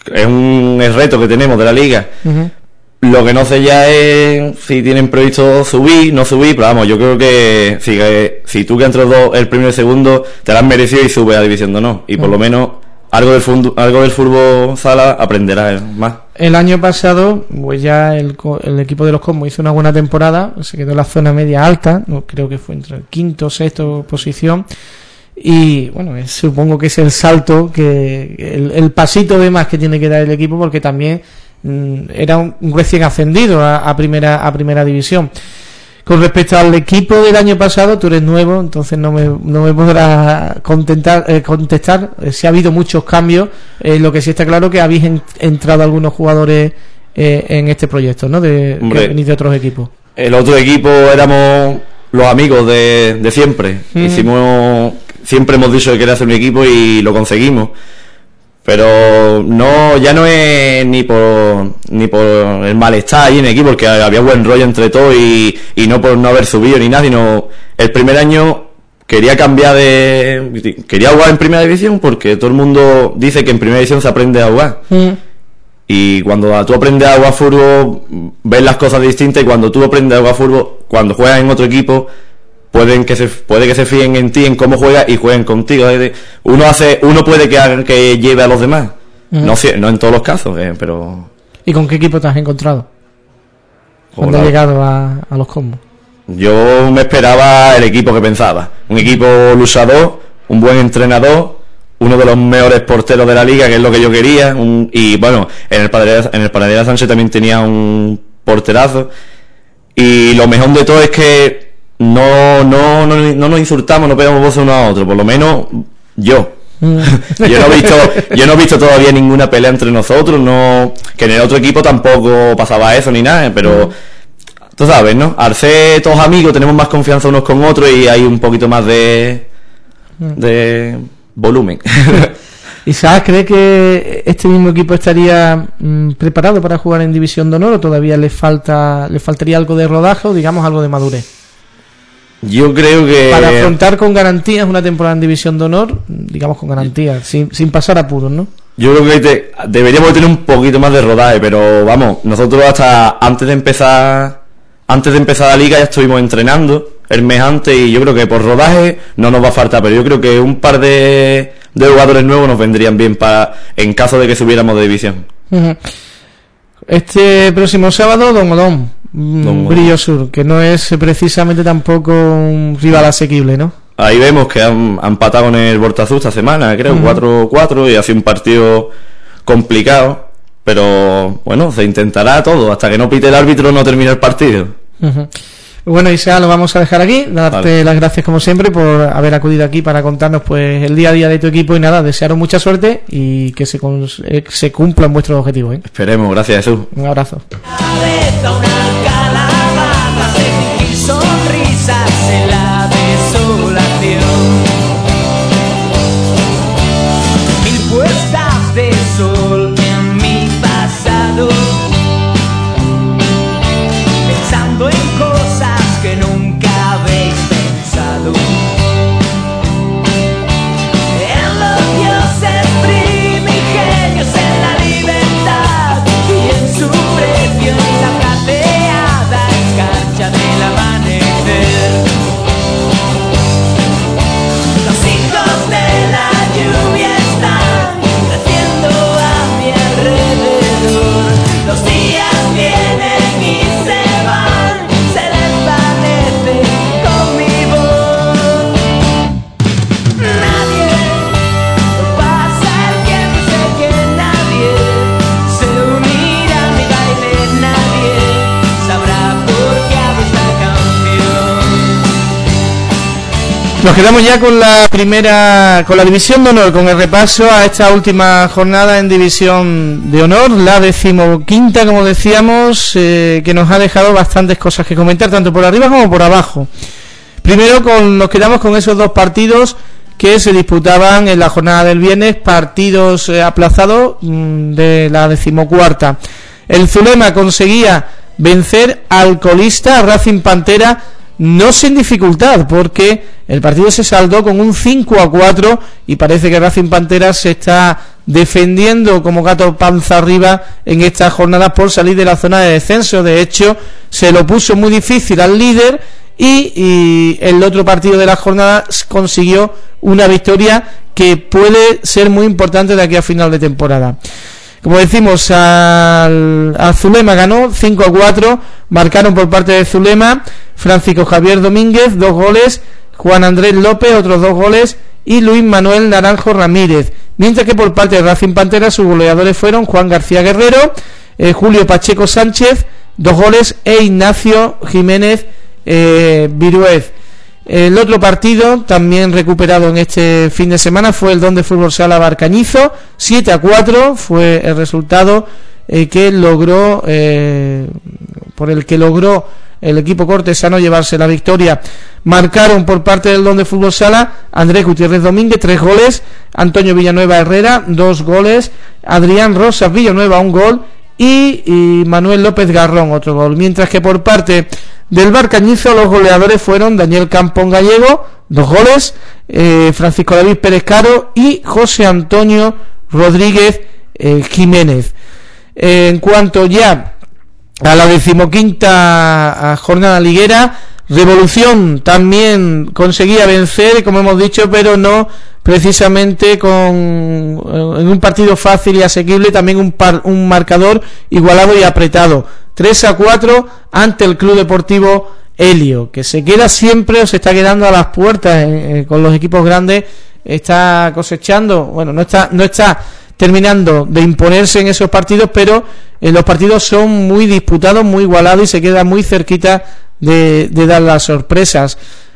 es un reto que tenemos de la liga. Lo que no sé ya es si tienen previsto subir, no subir, pero vamos, yo creo que si tú que entre los dos, el primero y el segundo, te lo has merecido y subes a División de Honor. Y por lo menos algo del fútbol sala aprenderás más. El año pasado, pues ya el equipo de los Cosmos hizo una buena temporada, se quedó en la zona media alta, creo que fue entre el quinto o sexto posición. Y bueno, supongo que es el salto, que el pasito de más que tiene que dar el equipo, porque también era un recién ascendido a primera división. Con respecto al equipo del año pasado, tú eres nuevo, entonces no me podrás contestar si ha habido muchos cambios. Lo que sí está claro que habéis entrado algunos jugadores en este proyecto, ¿no? Que venís de otros equipos. El otro equipo éramos los amigos de siempre. Siempre hemos dicho que quería hacer un equipo y lo conseguimos. Pero ya no es ni por el malestar ahí en el equipo, porque había buen rollo entre todos y no por no haber subido ni nada, sino el primer año quería jugar en primera división, porque todo el mundo dice que en primera división se aprende a jugar. Y cuando tú aprendes a jugar fútbol, ves las cosas distintas, y cuando tú aprendes a jugar fútbol, cuando juegas en otro equipo, puede que se fíen en ti, en cómo juegas, y jueguen contigo. Uno puede que lleve a los demás. No en todos los casos, pero... ¿Y con qué equipo te has encontrado cuando has llegado a los Cosmos? Yo me esperaba el equipo que pensaba. Un equipo luchador, un buen entrenador, uno de los mejores porteros de la liga, que es lo que yo quería. Y bueno, en el Panadería Sánchez también tenía un porterazo. Y lo mejor de todo es que no nos insultamos, no pegamos voces uno a otro, por lo menos yo. Yo no he visto todavía ninguna pelea entre nosotros, que en el otro equipo tampoco pasaba eso ni nada, pero tú sabes, ¿no? Al ser todos amigos tenemos más confianza unos con otros y hay un poquito más de volumen. ¿Isaac cree que este mismo equipo estaría preparado para jugar en División de Honor, o todavía le faltaría algo de rodaje, o digamos algo de madurez? Yo creo que para afrontar con garantías una temporada en División de Honor, digamos con garantías, sin pasar apuros, ¿no? Yo creo que deberíamos tener un poquito más de rodaje, pero vamos, nosotros hasta antes de empezar la liga ya estuvimos entrenando el mes antes, y yo creo que por rodaje no nos va a faltar, pero yo creo que un par de jugadores nuevos nos vendrían bien en caso de que subiéramos de división. Este próximo sábado, Don Odón, Brillo Sur, que no es precisamente tampoco un rival asequible, ¿no? Ahí vemos que han empatado con el Bortazú esta semana, creo, 4-4, y ha sido un partido complicado, pero bueno, se intentará todo, hasta que no pite el árbitro no termina el partido. Bueno, Isaac, lo vamos a dejar aquí, darte las gracias como siempre por haber acudido aquí para contarnos pues el día a día de tu equipo, y nada, desearos mucha suerte y que se cumplan vuestros objetivos, ¿eh? Esperemos, gracias, Jesús. Un abrazo. Sonrisas en la desolación, mil puestas de sol en mi pasado, pensando en cosas que nunca habéis pensado, en los dioses primigenios, en la libertad y en su precio, en la plateada escarcha de la mano. Los hijos de la lluvia están creciendo a mi alrededor. Los días vienen y se van, se desvanece con mi voz. Nadie pasa el tiempo, sé que nadie se unirá a mi baile, nadie sabrá por qué hago esta canción. Nos quedamos ya con la División de Honor, con el repaso a esta última jornada en División de Honor, la 15ª, como decíamos, que nos ha dejado bastantes cosas que comentar, tanto por arriba como por abajo. Primero nos quedamos con esos dos partidos que se disputaban en la jornada del viernes, partidos aplazados de la 14ª. El Zulema conseguía vencer al colista Racing Pantera no sin dificultad, porque el partido se saldó con un 5-4 y parece que Racing Panteras se está defendiendo como gato panza arriba en estas jornadas por salir de la zona de descenso. De hecho, se lo puso muy difícil al líder y el otro partido de la jornada consiguió una victoria que puede ser muy importante de aquí a final de temporada. Como decimos, al Zulema ganó 5-4, marcaron por parte de Zulema Francisco Javier Domínguez, 2 goles, Juan Andrés López, otros 2 goles, y Luis Manuel Naranjo Ramírez, mientras que por parte de Racing Pantera sus goleadores fueron Juan García Guerrero, Julio Pacheco Sánchez, 2 goles, e Ignacio Jiménez Viruez. El otro partido también recuperado en este fin de semana fue el Don de Fútbol Sala Barcañizo, 7-4 fue el resultado que logró por el que logró el equipo cortesano llevarse la victoria. Marcaron por parte del Don de Fútbol Sala Andrés Gutiérrez Domínguez, 3 goles, Antonio Villanueva Herrera, 2 goles, Adrián Rosas Villanueva, 1 gol, y Manuel López Garrón, otro gol. Mientras que por parte del Barcañizo los goleadores fueron Daniel Campón Gallego, 2 goles, Francisco David Pérez Caro y José Antonio Rodríguez Jiménez. En cuanto ya a la 15ª jornada liguera, Revolución también conseguía vencer, como hemos dicho, pero no precisamente en un partido fácil y asequible, también un marcador igualado y apretado, 3-4 ante el Club Deportivo Helio, que se queda siempre o se está quedando a las puertas con los equipos grandes, está cosechando, bueno, no está terminando de imponerse en esos partidos, pero los partidos son muy disputados, muy igualados y se queda muy cerquita de dar la sorpresa.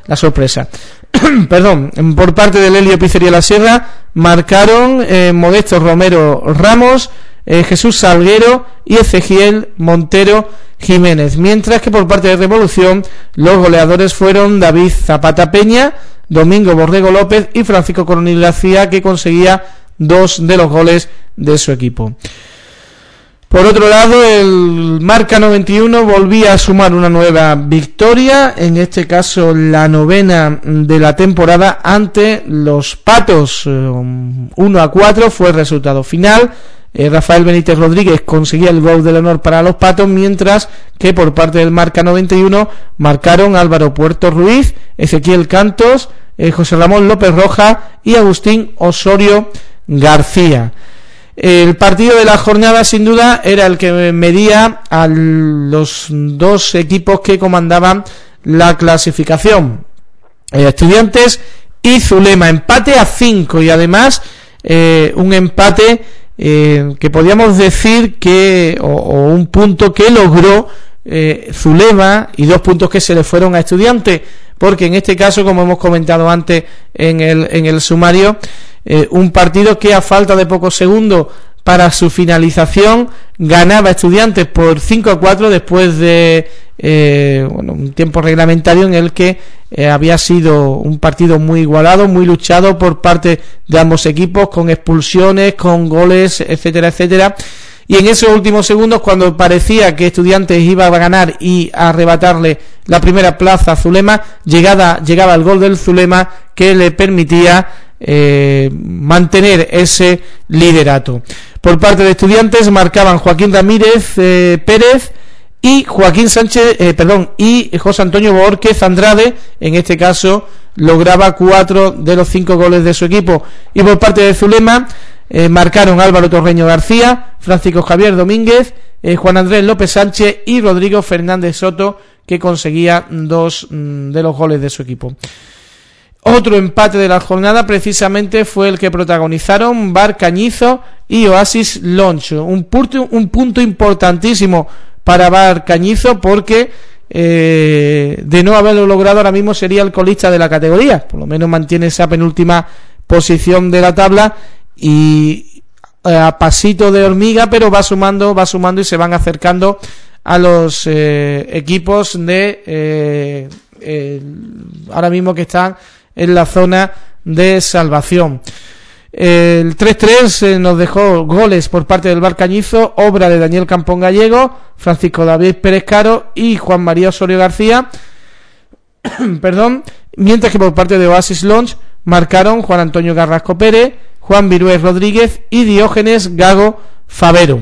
Perdón, por parte del Helio Pizzería La Sierra marcaron Modesto Romero Ramos, Jesús Salguero y Ezequiel Montero Jiménez, mientras que por parte de Revolución los goleadores fueron David Zapata Peña, Domingo Borrego López y Francisco Coronel García, que conseguía 2 de los goles de su equipo. Por otro lado, el Marca 91 volvía a sumar una nueva victoria, en este caso la 9ª de la temporada ante los Patos. 1-4 fue el resultado final. Rafael Benítez Rodríguez conseguía el gol del honor para los Patos, mientras que por parte del Marca 91 marcaron Álvaro Puerto Ruiz, Ezequiel Cantos, José Ramón López Roja y Agustín Osorio García. El partido de la jornada sin duda era el que medía a los 2 equipos que comandaban la clasificación, Estudiantes y Zulema. Empate a 5 y además un empate que podíamos decir que o un punto que logró Zulema y 2 puntos que se le fueron a Estudiantes, porque en este caso, como hemos comentado antes en el sumario, un partido que a falta de pocos segundos para su finalización ganaba Estudiantes por 5-4 después de un tiempo reglamentario en el que había sido un partido muy igualado, muy luchado por parte de ambos equipos, con expulsiones, con goles, etcétera, etcétera. Y en esos últimos segundos, cuando parecía que Estudiantes iba a ganar y a arrebatarle la primera plaza a Zulema, llegaba el gol del Zulema que le permitía mantener ese liderato. Por parte de Estudiantes marcaban Joaquín Ramírez Pérez y Joaquín Sánchez, y José Antonio Borquez Andrade. En este caso lograba 4 de los 5 goles de su equipo. Y por parte de Zulema marcaron Álvaro Torreño García, Francisco Javier Domínguez, Juan Andrés López Sánchez y Rodrigo Fernández Soto, que conseguía 2 de los goles de su equipo. Otro empate de la jornada precisamente fue el que protagonizaron Barcañizo y Oasis Launch, un punto importantísimo para Barcañizo, porque de no haberlo logrado ahora mismo sería el colista de la categoría, por lo menos mantiene esa penúltima posición de la tabla y a pasito de hormiga, pero va sumando y se van acercando a los equipos de ahora mismo que están en la zona de salvación. El 3-3 nos dejó goles por parte del Barcañizo, obra de Daniel Campón Gallego, Francisco David Pérez Caro y Juan María Osorio García. perdón, mientras que por parte de Oasis Lounge marcaron Juan Antonio Carrasco Pérez, Juan Virués Rodríguez y Diógenes Gago Favero.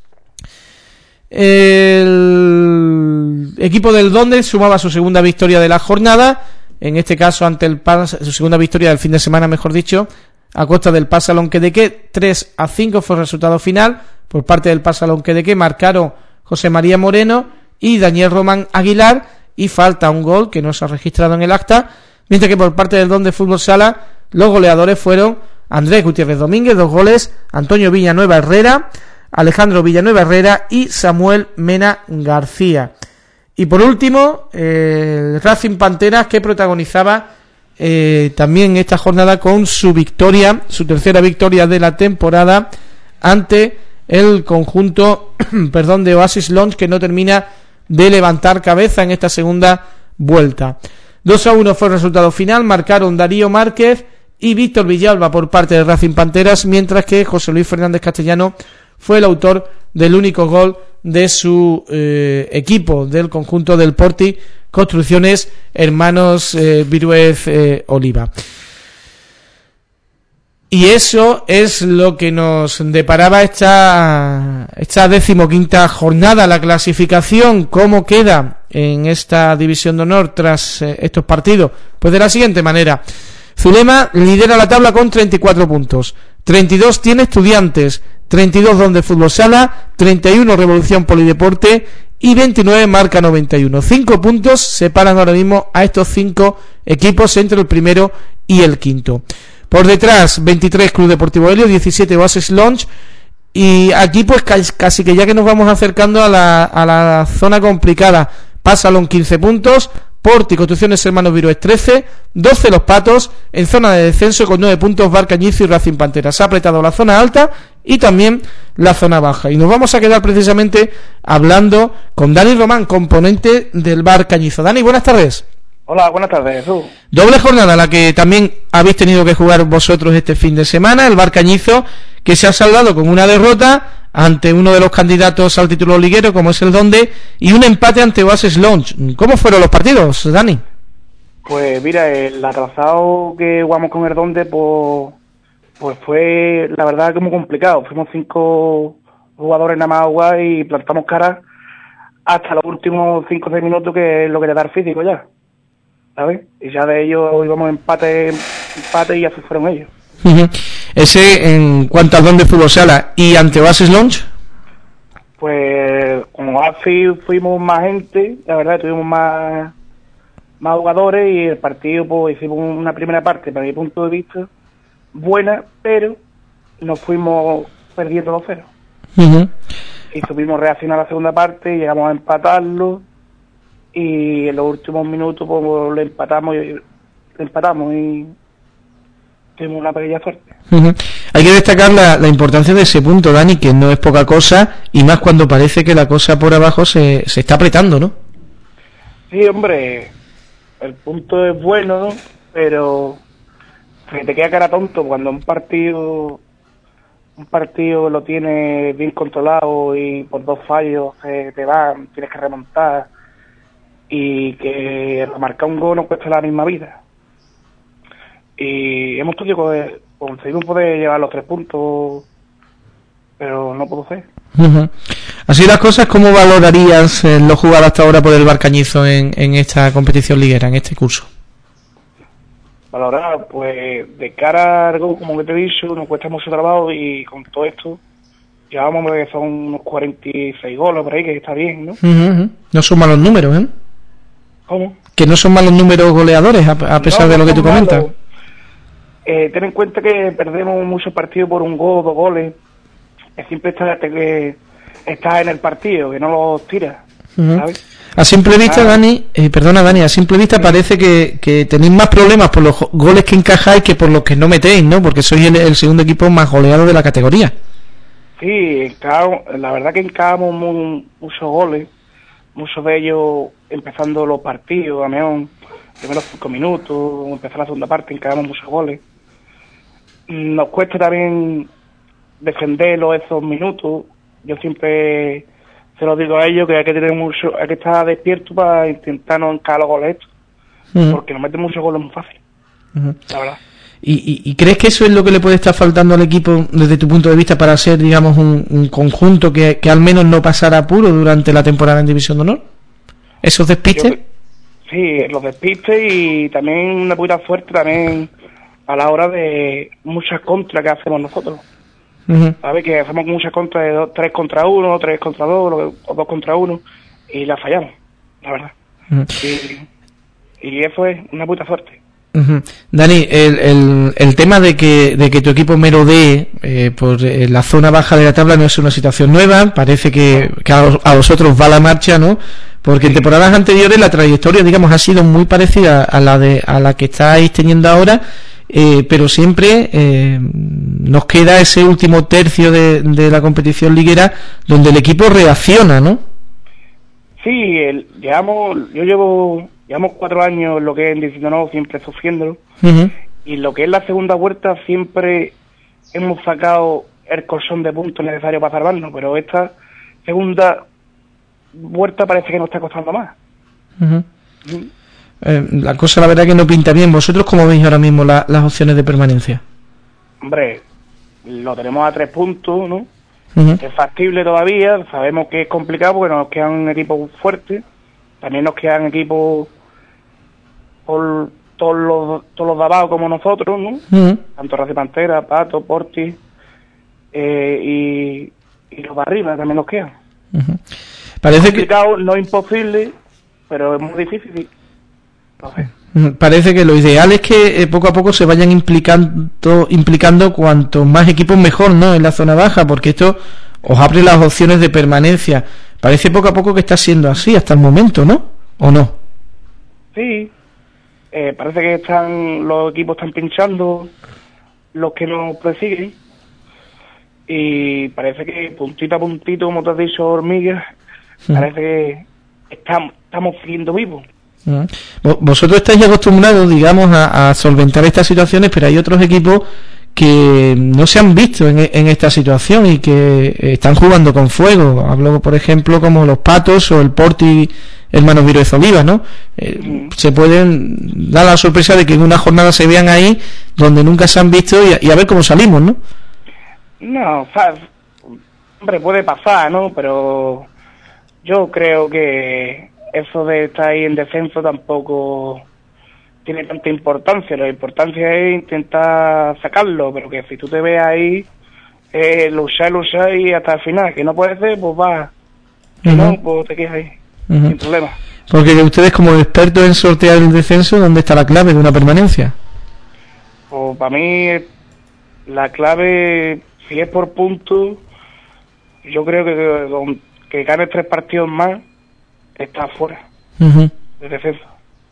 El equipo del Donde sumaba su segunda victoria de la jornada, en este caso ante el su segunda victoria del fin de semana, mejor dicho, a costa del Pasalón Quedequé. 3-5 fue el resultado final. Por parte del Pasalón Quedequé marcaron José María Moreno y Daniel Román Aguilar, y falta un gol que no se ha registrado en el acta, mientras que por parte del Donde Fútbol Sala los goleadores fueron Andrés Gutiérrez Domínguez, 2 goles, Antonio Villanueva Herrera, Alejandro Villanueva Herrera y Samuel Mena García. Y por último, Racing Panteras, que protagonizaba también esta jornada con su victoria, su tercera victoria de la temporada ante el conjunto de Oasis Lounge, que no termina de levantar cabeza en esta segunda vuelta. 2-1 fue el resultado final, marcaron Darío Márquez y Víctor Villalba por parte de Racing Panteras, mientras que José Luis Fernández Castellano fue el autor del único gol de su equipo, del conjunto del Porti Construcciones Hermanos Virués Oliva. Y eso es lo que nos deparaba esta 15ª jornada. La clasificación, ¿cómo queda en esta división de honor tras estos partidos? Pues de la siguiente manera: Zulema lidera la tabla con 34 puntos, 32 tiene Estudiantes, 32 Donde Fútbol Sala, 31 Revolución Polideporte y 29 Marca 91. 5 puntos separan ahora mismo a estos 5 equipos entre el primero y el quinto. Por detrás, 23 Club Deportivo Helio, 17 Oasis Lounge, y aquí pues casi que ya que nos vamos acercando a la zona complicada. Pasalón 15 puntos, Porti Construcciones Hermanos Virués 13, 12 Los Patos, en zona de descenso con 9 puntos Barcañizo y Racing Pantera. Se ha apretado la zona alta y también la zona baja, y nos vamos a quedar precisamente hablando con Dani Román, componente del Barcañizo. Dani, buenas tardes. Hola, buenas tardes, Jesús. Doble jornada la que también habéis tenido que jugar vosotros este fin de semana. El Barcañizo, que se ha saldado con una derrota ante uno de los candidatos al título liguero, como es el Donde, y un empate ante Oasis Lounge. ¿Cómo fueron los partidos, Dani? Pues mira, el atrasado que jugamos con el Donde, pues fue la verdad que muy complicado. Fuimos 5 jugadores nada más a jugar y plantamos cara hasta los últimos 5 o 6 minutos, que es lo que le da el físico ya, ¿sabes? Y ya de ellos íbamos empate y así fueron ellos. Ese en cuanto al Donde Fútbol Sala. ¿Y ante Oasis Lounge? Pues como Oasis fuimos más gente, la verdad, tuvimos más jugadores, y el partido pues hicimos una primera parte, para mi punto de vista, buena, pero nos fuimos perdiendo 2-0. Y supimos reaccionar a la segunda parte y llegamos a empatarlo, y en los últimos minutos pues lo empatamos y tuvimos una pequeña suerte. Hay que destacar la importancia de ese punto, Dani, que no es poca cosa, y más cuando parece que la cosa por abajo se está apretando, ¿no? Sí, hombre, el punto es bueno, ¿no? Pero te queda cara tonto cuando un partido lo tienes bien controlado y por 2 fallos te van, tienes que remontar, y que marcar un gol no cuesta la misma vida. Y hemos conseguimos poder llevar los 3 puntos, pero no pudo ser. Así las cosas, ¿cómo valorarías lo jugado hasta ahora por el Barcañizo en esta competición liguera, en este curso? Valorar, pues de cara al gol, como que te he dicho, nos cuesta mucho trabajo, y con todo esto llevamos, que son unos 46 goles por ahí, que está bien, ¿no? No son malos números, ¿eh? ¿Cómo? Que no son malos números goleadores, a pesar de lo que tú comentas. Ten en cuenta que perdemos muchos partidos por 1 gol, 2 goles. Es siempre estás en el partido, que no los tiras, ¿sabes? A simple vista, Dani, a simple vista parece que tenéis más problemas por los goles que encajáis que por los que no metéis, ¿no? Porque sois el segundo equipo más goleado de la categoría. Sí, la verdad que encajamos muchos goles, muchos de ellos empezando los partidos, a menos primeros 5 minutos, empezar la segunda parte, encajamos muchos goles. Nos cuesta también defenderlo esos minutos. Yo siempre se lo digo a ellos, que hay que estar despierto para intentar no encajar los goles estos, porque nos meten muchos goles muy fácil, la verdad. ¿Y crees que eso es lo que le puede estar faltando al equipo desde tu punto de vista para ser, digamos, un conjunto que al menos no pasara apuro durante la temporada en División de Honor? ¿Esos despistes? Sí, los despistes y también una poquita suerte también a la hora de muchas contras que hacemos nosotros. ¿Sabes? Que hacemos muchas contras de 3 contra 1, 3 contra 2 o 2 contra 1 y las fallamos, la verdad. Y eso es una puta suerte. Dani, el tema de que tu equipo merodee por la zona baja de la tabla no es una situación nueva. Parece que a vosotros va la marcha, ¿no? Porque en temporadas anteriores la trayectoria, digamos, ha sido muy parecida a la que estáis teniendo ahora, pero siempre nos queda ese último tercio de la competición liguera donde el equipo reacciona, ¿no? Sí, llevamos 4 años lo que es en División de Honor siempre sufriéndolo, y lo que es la segunda vuelta siempre hemos sacado el colchón de puntos necesario para salvarnos, pero esta segunda vuelta parece que nos está costando más. La cosa, la verdad, que no pinta bien. ¿Vosotros cómo veis ahora mismo las opciones de permanencia? Hombre, lo tenemos a 3 puntos, ¿no? Es factible todavía, sabemos que es complicado porque nos quedan equipos fuertes, también nos quedan equipos por todos los de abajo como nosotros, ¿no? Tanto Racing Pantera, Pato, Porti, y los de arriba también nos quedan. Parece complicado, no imposible, pero es muy difícil. No sé. Parece que lo ideal es que poco a poco se vayan implicando cuantos más equipos mejor, ¿no? En la zona baja, porque esto os abre las opciones de permanencia. Parece poco a poco que está siendo así hasta el momento, ¿no? ¿O no? Sí, parece que los equipos están pinchando, los que nos persiguen, y parece que puntito a puntito, como te has dicho, hormigas, parece que estamos siguiendo vivos. Vosotros estáis acostumbrados, digamos, a solventar estas situaciones, pero hay otros equipos que no se han visto en esta situación y que están jugando con fuego. Hablo, por ejemplo, como los Patos o el Porti Hermanos Viruez Olivas, ¿no? Se pueden dar la sorpresa de que en una jornada se vean ahí donde nunca se han visto y a ver cómo salimos, ¿no? No, hombre, puede pasar, ¿no? Pero yo creo que eso de estar ahí en descenso tampoco tiene tanta importancia. La importancia es intentar sacarlo, pero que si tú te ves ahí, luchar y hasta el final, que no puede ser, pues va, que no, pues te quedas ahí, sin problema. Porque ustedes, como expertos en sortear el descenso, ¿dónde está la clave de una permanencia? Pues para mí la clave, si es por puntos, yo creo que ganes 3 partidos más, está fuera de defensa.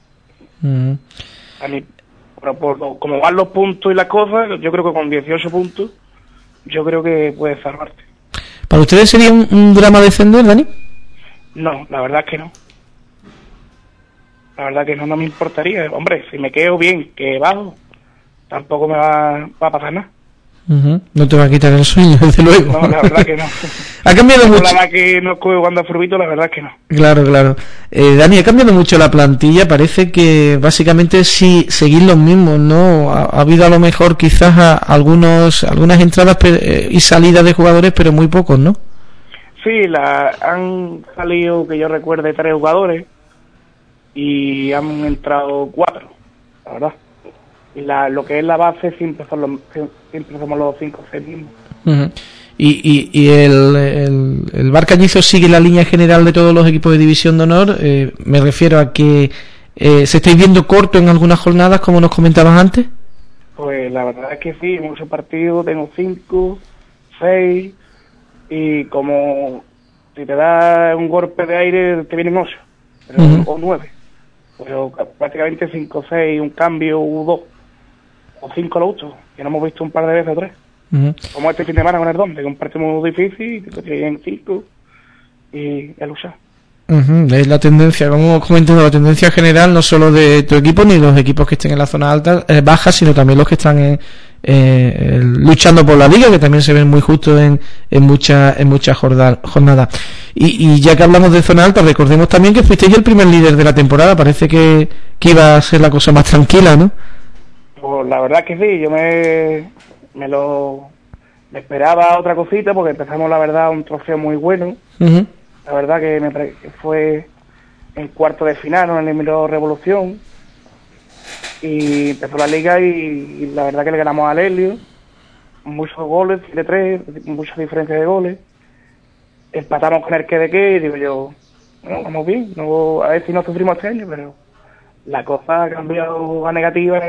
Pero como van los puntos y las cosas, yo creo que con 18 puntos, yo creo que puedes salvarte. ¿Para ustedes sería un drama descender, Dani? No, la verdad es que no. La verdad que no me importaría. Hombre, si me quedo bien, que bajo, tampoco me va a pasar nada. No te va a quitar el sueño, desde luego. No, la verdad que no. Ha cambiado mucho. La verdad que no jugando a Furbito, la verdad que no. Claro. Dani, ha cambiado mucho la plantilla. Parece que básicamente sí seguir los mismos, ¿no? Ha habido a lo mejor quizás algunas entradas y salidas de jugadores, pero muy pocos, ¿no? Sí, han salido, que yo recuerde, 3 jugadores y han entrado 4, la verdad. Y lo que es la base siempre somos los 5 o 6 mismos. Y el Bar Cañizo sigue la línea general de todos los equipos de División de Honor. Me refiero a que se estáis viendo corto en algunas jornadas, como nos comentabas antes. Pues la verdad es que sí, muchos partidos tengo 5, 6, y como si te da un golpe de aire te vienen 8 o 9, pero prácticamente 5, 6, un cambio u 2 o 5 lo uso, que no hemos visto un par de veces o 3, como este fin de semana con el Donde, que un partido muy difícil, que te tienen 5 y a luchar. Es la tendencia, como hemos comentado, la tendencia general no solo de tu equipo ni los equipos que estén en la zona alta, baja, sino también los que están luchando por la liga, que también se ven muy justos en muchas jornadas. Y ya que hablamos de zona alta, recordemos también que fuisteis el primer líder de la temporada. Parece que iba a ser la cosa más tranquila, ¿no? Pues la verdad que sí, yo me esperaba otra cosita, porque empezamos, la verdad, un trofeo muy bueno. Uh-huh. La verdad que fue en cuarto de final, ¿no? En el Emilio Revolución, y empezó la liga y la verdad que le ganamos al Helio, muchos goles, 7-3, mucha diferencia de goles. Empatamos con el que de qué, y digo yo, bueno, vamos bien, no, a ver si no sufrimos este año, pero la cosa ha cambiado a negativa,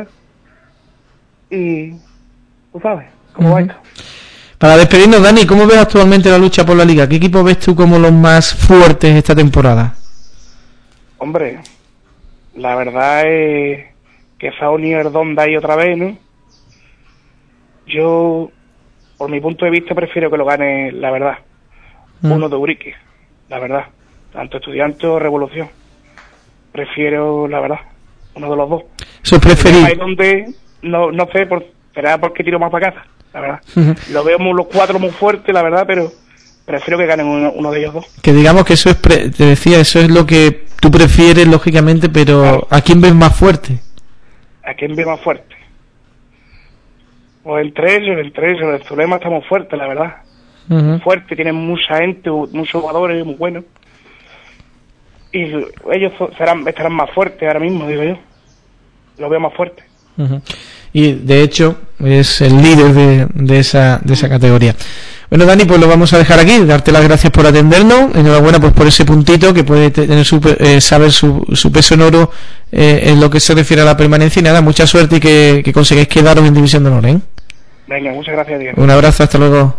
y tú sabes cómo va esto. Para despedirnos, Dani, ¿cómo ves actualmente la lucha por la liga? ¿Qué equipo ves tú como los más fuertes esta temporada? Hombre, la verdad es que se ha unido el Donda ahí otra vez, ¿no? Yo, por mi punto de vista, prefiero que lo gane, la verdad, uno de Ubrique, la verdad, tanto Estudiantes o Revolución. Prefiero, la verdad, uno de los dos. ¿Eso es preferido? Ahí donde, no sé, será porque tiro más para casa, la verdad. Lo veo los cuatro muy fuertes, la verdad, pero prefiero que ganen uno de ellos dos. Que digamos que eso es, te decía, eso es lo que tú prefieres, lógicamente, pero claro. ¿A quién ves más fuerte? ¿A quién ves más fuerte? Pues entre ellos, el Zulema está muy fuerte, la verdad. Fuerte, tienen mucha gente, muchos jugadores muy buenos. Y ellos estarán más fuertes ahora mismo, digo yo. Lo veo más fuerte. Y de hecho es el líder de esa categoría. Bueno, Dani, pues lo vamos a dejar aquí, darte las gracias por atendernos, enhorabuena pues por ese puntito que puede tener saber su peso en oro en lo que se refiere a la permanencia, y nada, mucha suerte y que consigáis quedaros en División de Honor, ¿eh? Venga, muchas gracias, Diego. Un abrazo, hasta luego.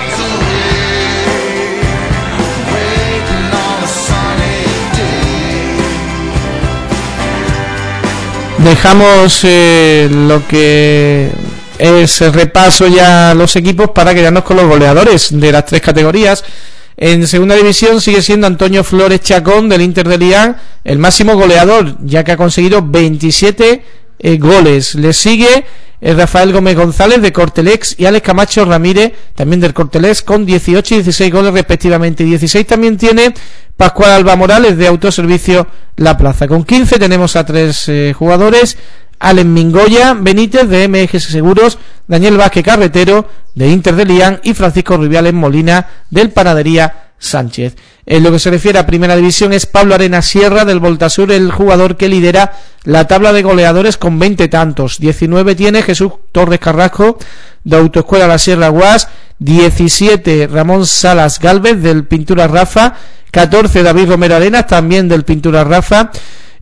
Dejamos lo que es el repaso ya a los equipos para quedarnos con los goleadores de las tres categorías. En segunda división sigue siendo Antonio Flores Chacón del Inter de Lián el máximo goleador, ya que ha conseguido 27 goles. Le sigue Rafael Gómez González de Cortelex y Alex Camacho Ramírez también del Cortelex con 18 y 16 goles respectivamente. 16 también tiene Pascual Alba Morales de Autoservicio La Plaza. Con 15 tenemos a tres jugadores: Alen Mingoya Benítez de MGS Seguros, Daniel Vázquez Carretero de Inter de Lián y Francisco Rubiales Molina del Panadería Sánchez. En lo que se refiere a primera división es Pablo Arena Sierra del Voltasur el jugador que lidera la tabla de goleadores con 20 tantos. 19 tiene Jesús Torres Carrasco de Autoescuela La Sierra Guas, 17 Ramón Salas Gálvez del Pintura Rafa, 14 David Romero Arenas también del Pintura Rafa,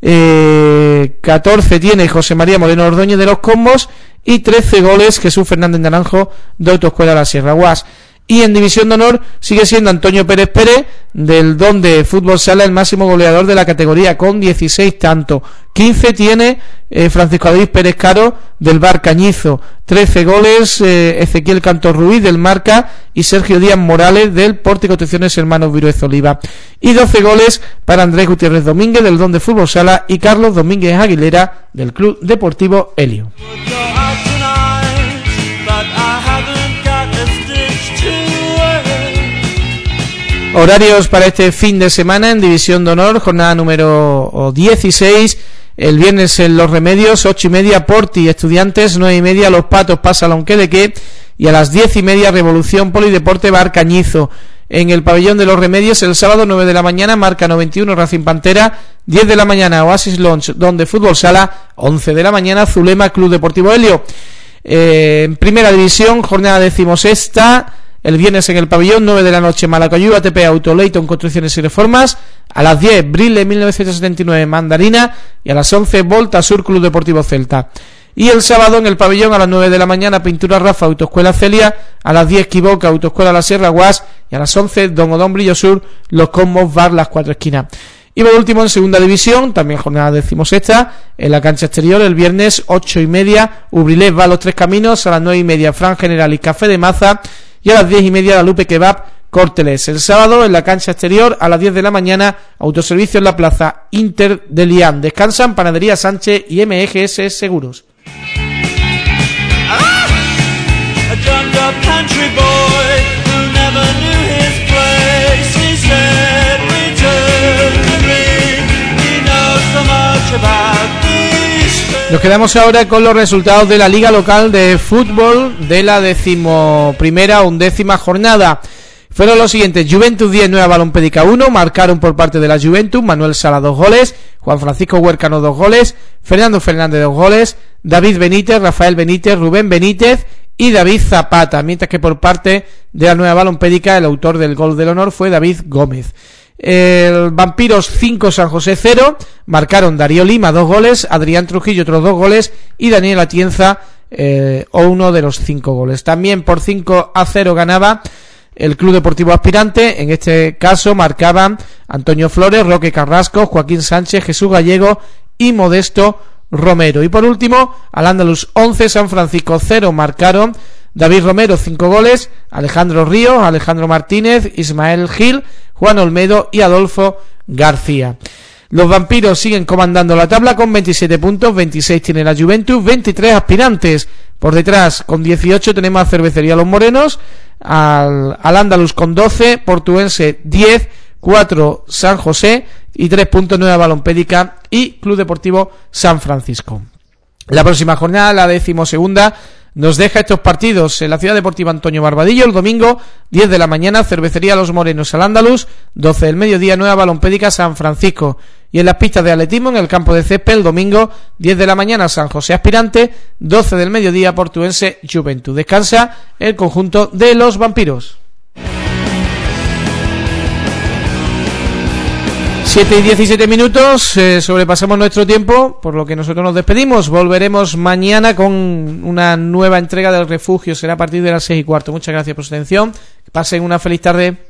14 tiene José María Moreno Ordóñez de Los Combos y 13 goles Jesús Fernández Naranjo de Autoescuela La Sierra Guas. Y en División de Honor sigue siendo Antonio Pérez Pérez del Don de Fútbol Sala el máximo goleador de la categoría con 16 tantos. 15 tiene Francisco David Pérez Caro del Bar Cañizo, 13 goles Ezequiel Cantor Ruiz del Marca y Sergio Díaz Morales del Pórtico Construcciones Hermanos Viruez Oliva, y 12 goles para Andrés Gutiérrez Domínguez del Don de Fútbol Sala y Carlos Domínguez Aguilera del Club Deportivo Helio. Horarios para este fin de semana en División de Honor, jornada número 16. El viernes en Los Remedios, 8:30 Porti Estudiantes, 9:30 Los Patos Pasa Lonquedeque y a las 10:30 Revolución Polideporte Bar Cañizo. En el pabellón de Los Remedios el sábado 9 de la mañana Marca 91 Racing Pantera, 10 de la mañana Oasis Lounge Donde Fútbol Sala, 11 de la mañana Zulema Club Deportivo Helio. En primera división, jornada 16ª, el viernes en el pabellón, 9 de la noche Malacayú ATP Auto Leighton Construcciones y Reformas, a las 10 Brille 1979 Mandarina y a las 11 Volta Sur Club Deportivo Celta. Y el sábado en el pabellón a las 9 de la mañana Pintura Rafa Autoescuela Celia, a las 10 Quiboca Autoescuela La Sierra Guas y a las 11 Don Odón Brillo Sur Los Combos Bar Las Cuatro Esquinas. Y por último en segunda división, también jornada 16ª, en la cancha exterior el viernes 8:30 Ubrilés va a Los Tres Caminos, a las 9:30 Fran General y Café de Maza y a las 10:30 La Lupe Kebab Córteles. El sábado en la cancha exterior a las 10 de la mañana Autoservicio en la Plaza Inter de Lián. Descansan Panadería Sánchez y MGS Seguros. country boy who never knew his place. He said, return the ring. He knows so much about these things. Nos quedamos ahora con los resultados de la liga local de fútbol de la 11ª o 11ª jornada. Fueron los siguientes: Juventus 10, Nueva Balompédica 1, marcaron por parte de la Juventus Manuel Sala 2 goles, Juan Francisco Huércano 2 goles, Fernando Fernández 2 goles, David Benítez, Rafael Benítez, Rubén Benítez y David Zapata, mientras que por parte de la Nueva Balompédica el autor del gol del honor fue David Gómez. El Vampiros 5, San José 0, marcaron Darío Lima 2 goles, Adrián Trujillo otros 2 goles y Daniel Atienza uno de los 5 goles. También por 5-0 ganaba el Club Deportivo Aspirante. En este caso marcaban Antonio Flores, Roque Carrasco, Joaquín Sánchez, Jesús Gallego y Modesto Romero. Y por último, al Andalus 11, San Francisco 0, marcaron David Romero 5 goles, Alejandro Ríos, Alejandro Martínez, Ismael Gil, Juan Olmedo y Adolfo García. Los Vampiros siguen comandando la tabla con 27 puntos, 26 tiene la Juventus, 23 Aspirantes. Por detrás, con 18 tenemos a Cervecería Los Morenos, al Andalus con 12, Portuense 10, 4 San José y 3 puntos Nueva Balompédica y Club Deportivo San Francisco. La próxima jornada, la 12ª, nos deja estos partidos en la Ciudad Deportiva Antonio Barbadillo: el domingo 10 de la mañana Cervecería Los Morenos al Andalus, 12 del mediodía Nueva Balompédica San Francisco, y en las pistas de atletismo en el campo de césped el domingo 10 de la mañana San José Aspirante, 12 del mediodía Portuense Juventud. Descansa el conjunto de los Vampiros. 7 y 17 minutos, sobrepasamos nuestro tiempo, por lo que nosotros nos despedimos. Volveremos mañana con una nueva entrega del Refugio, será a partir de las 6:15. Muchas gracias por su atención, pasen una feliz tarde.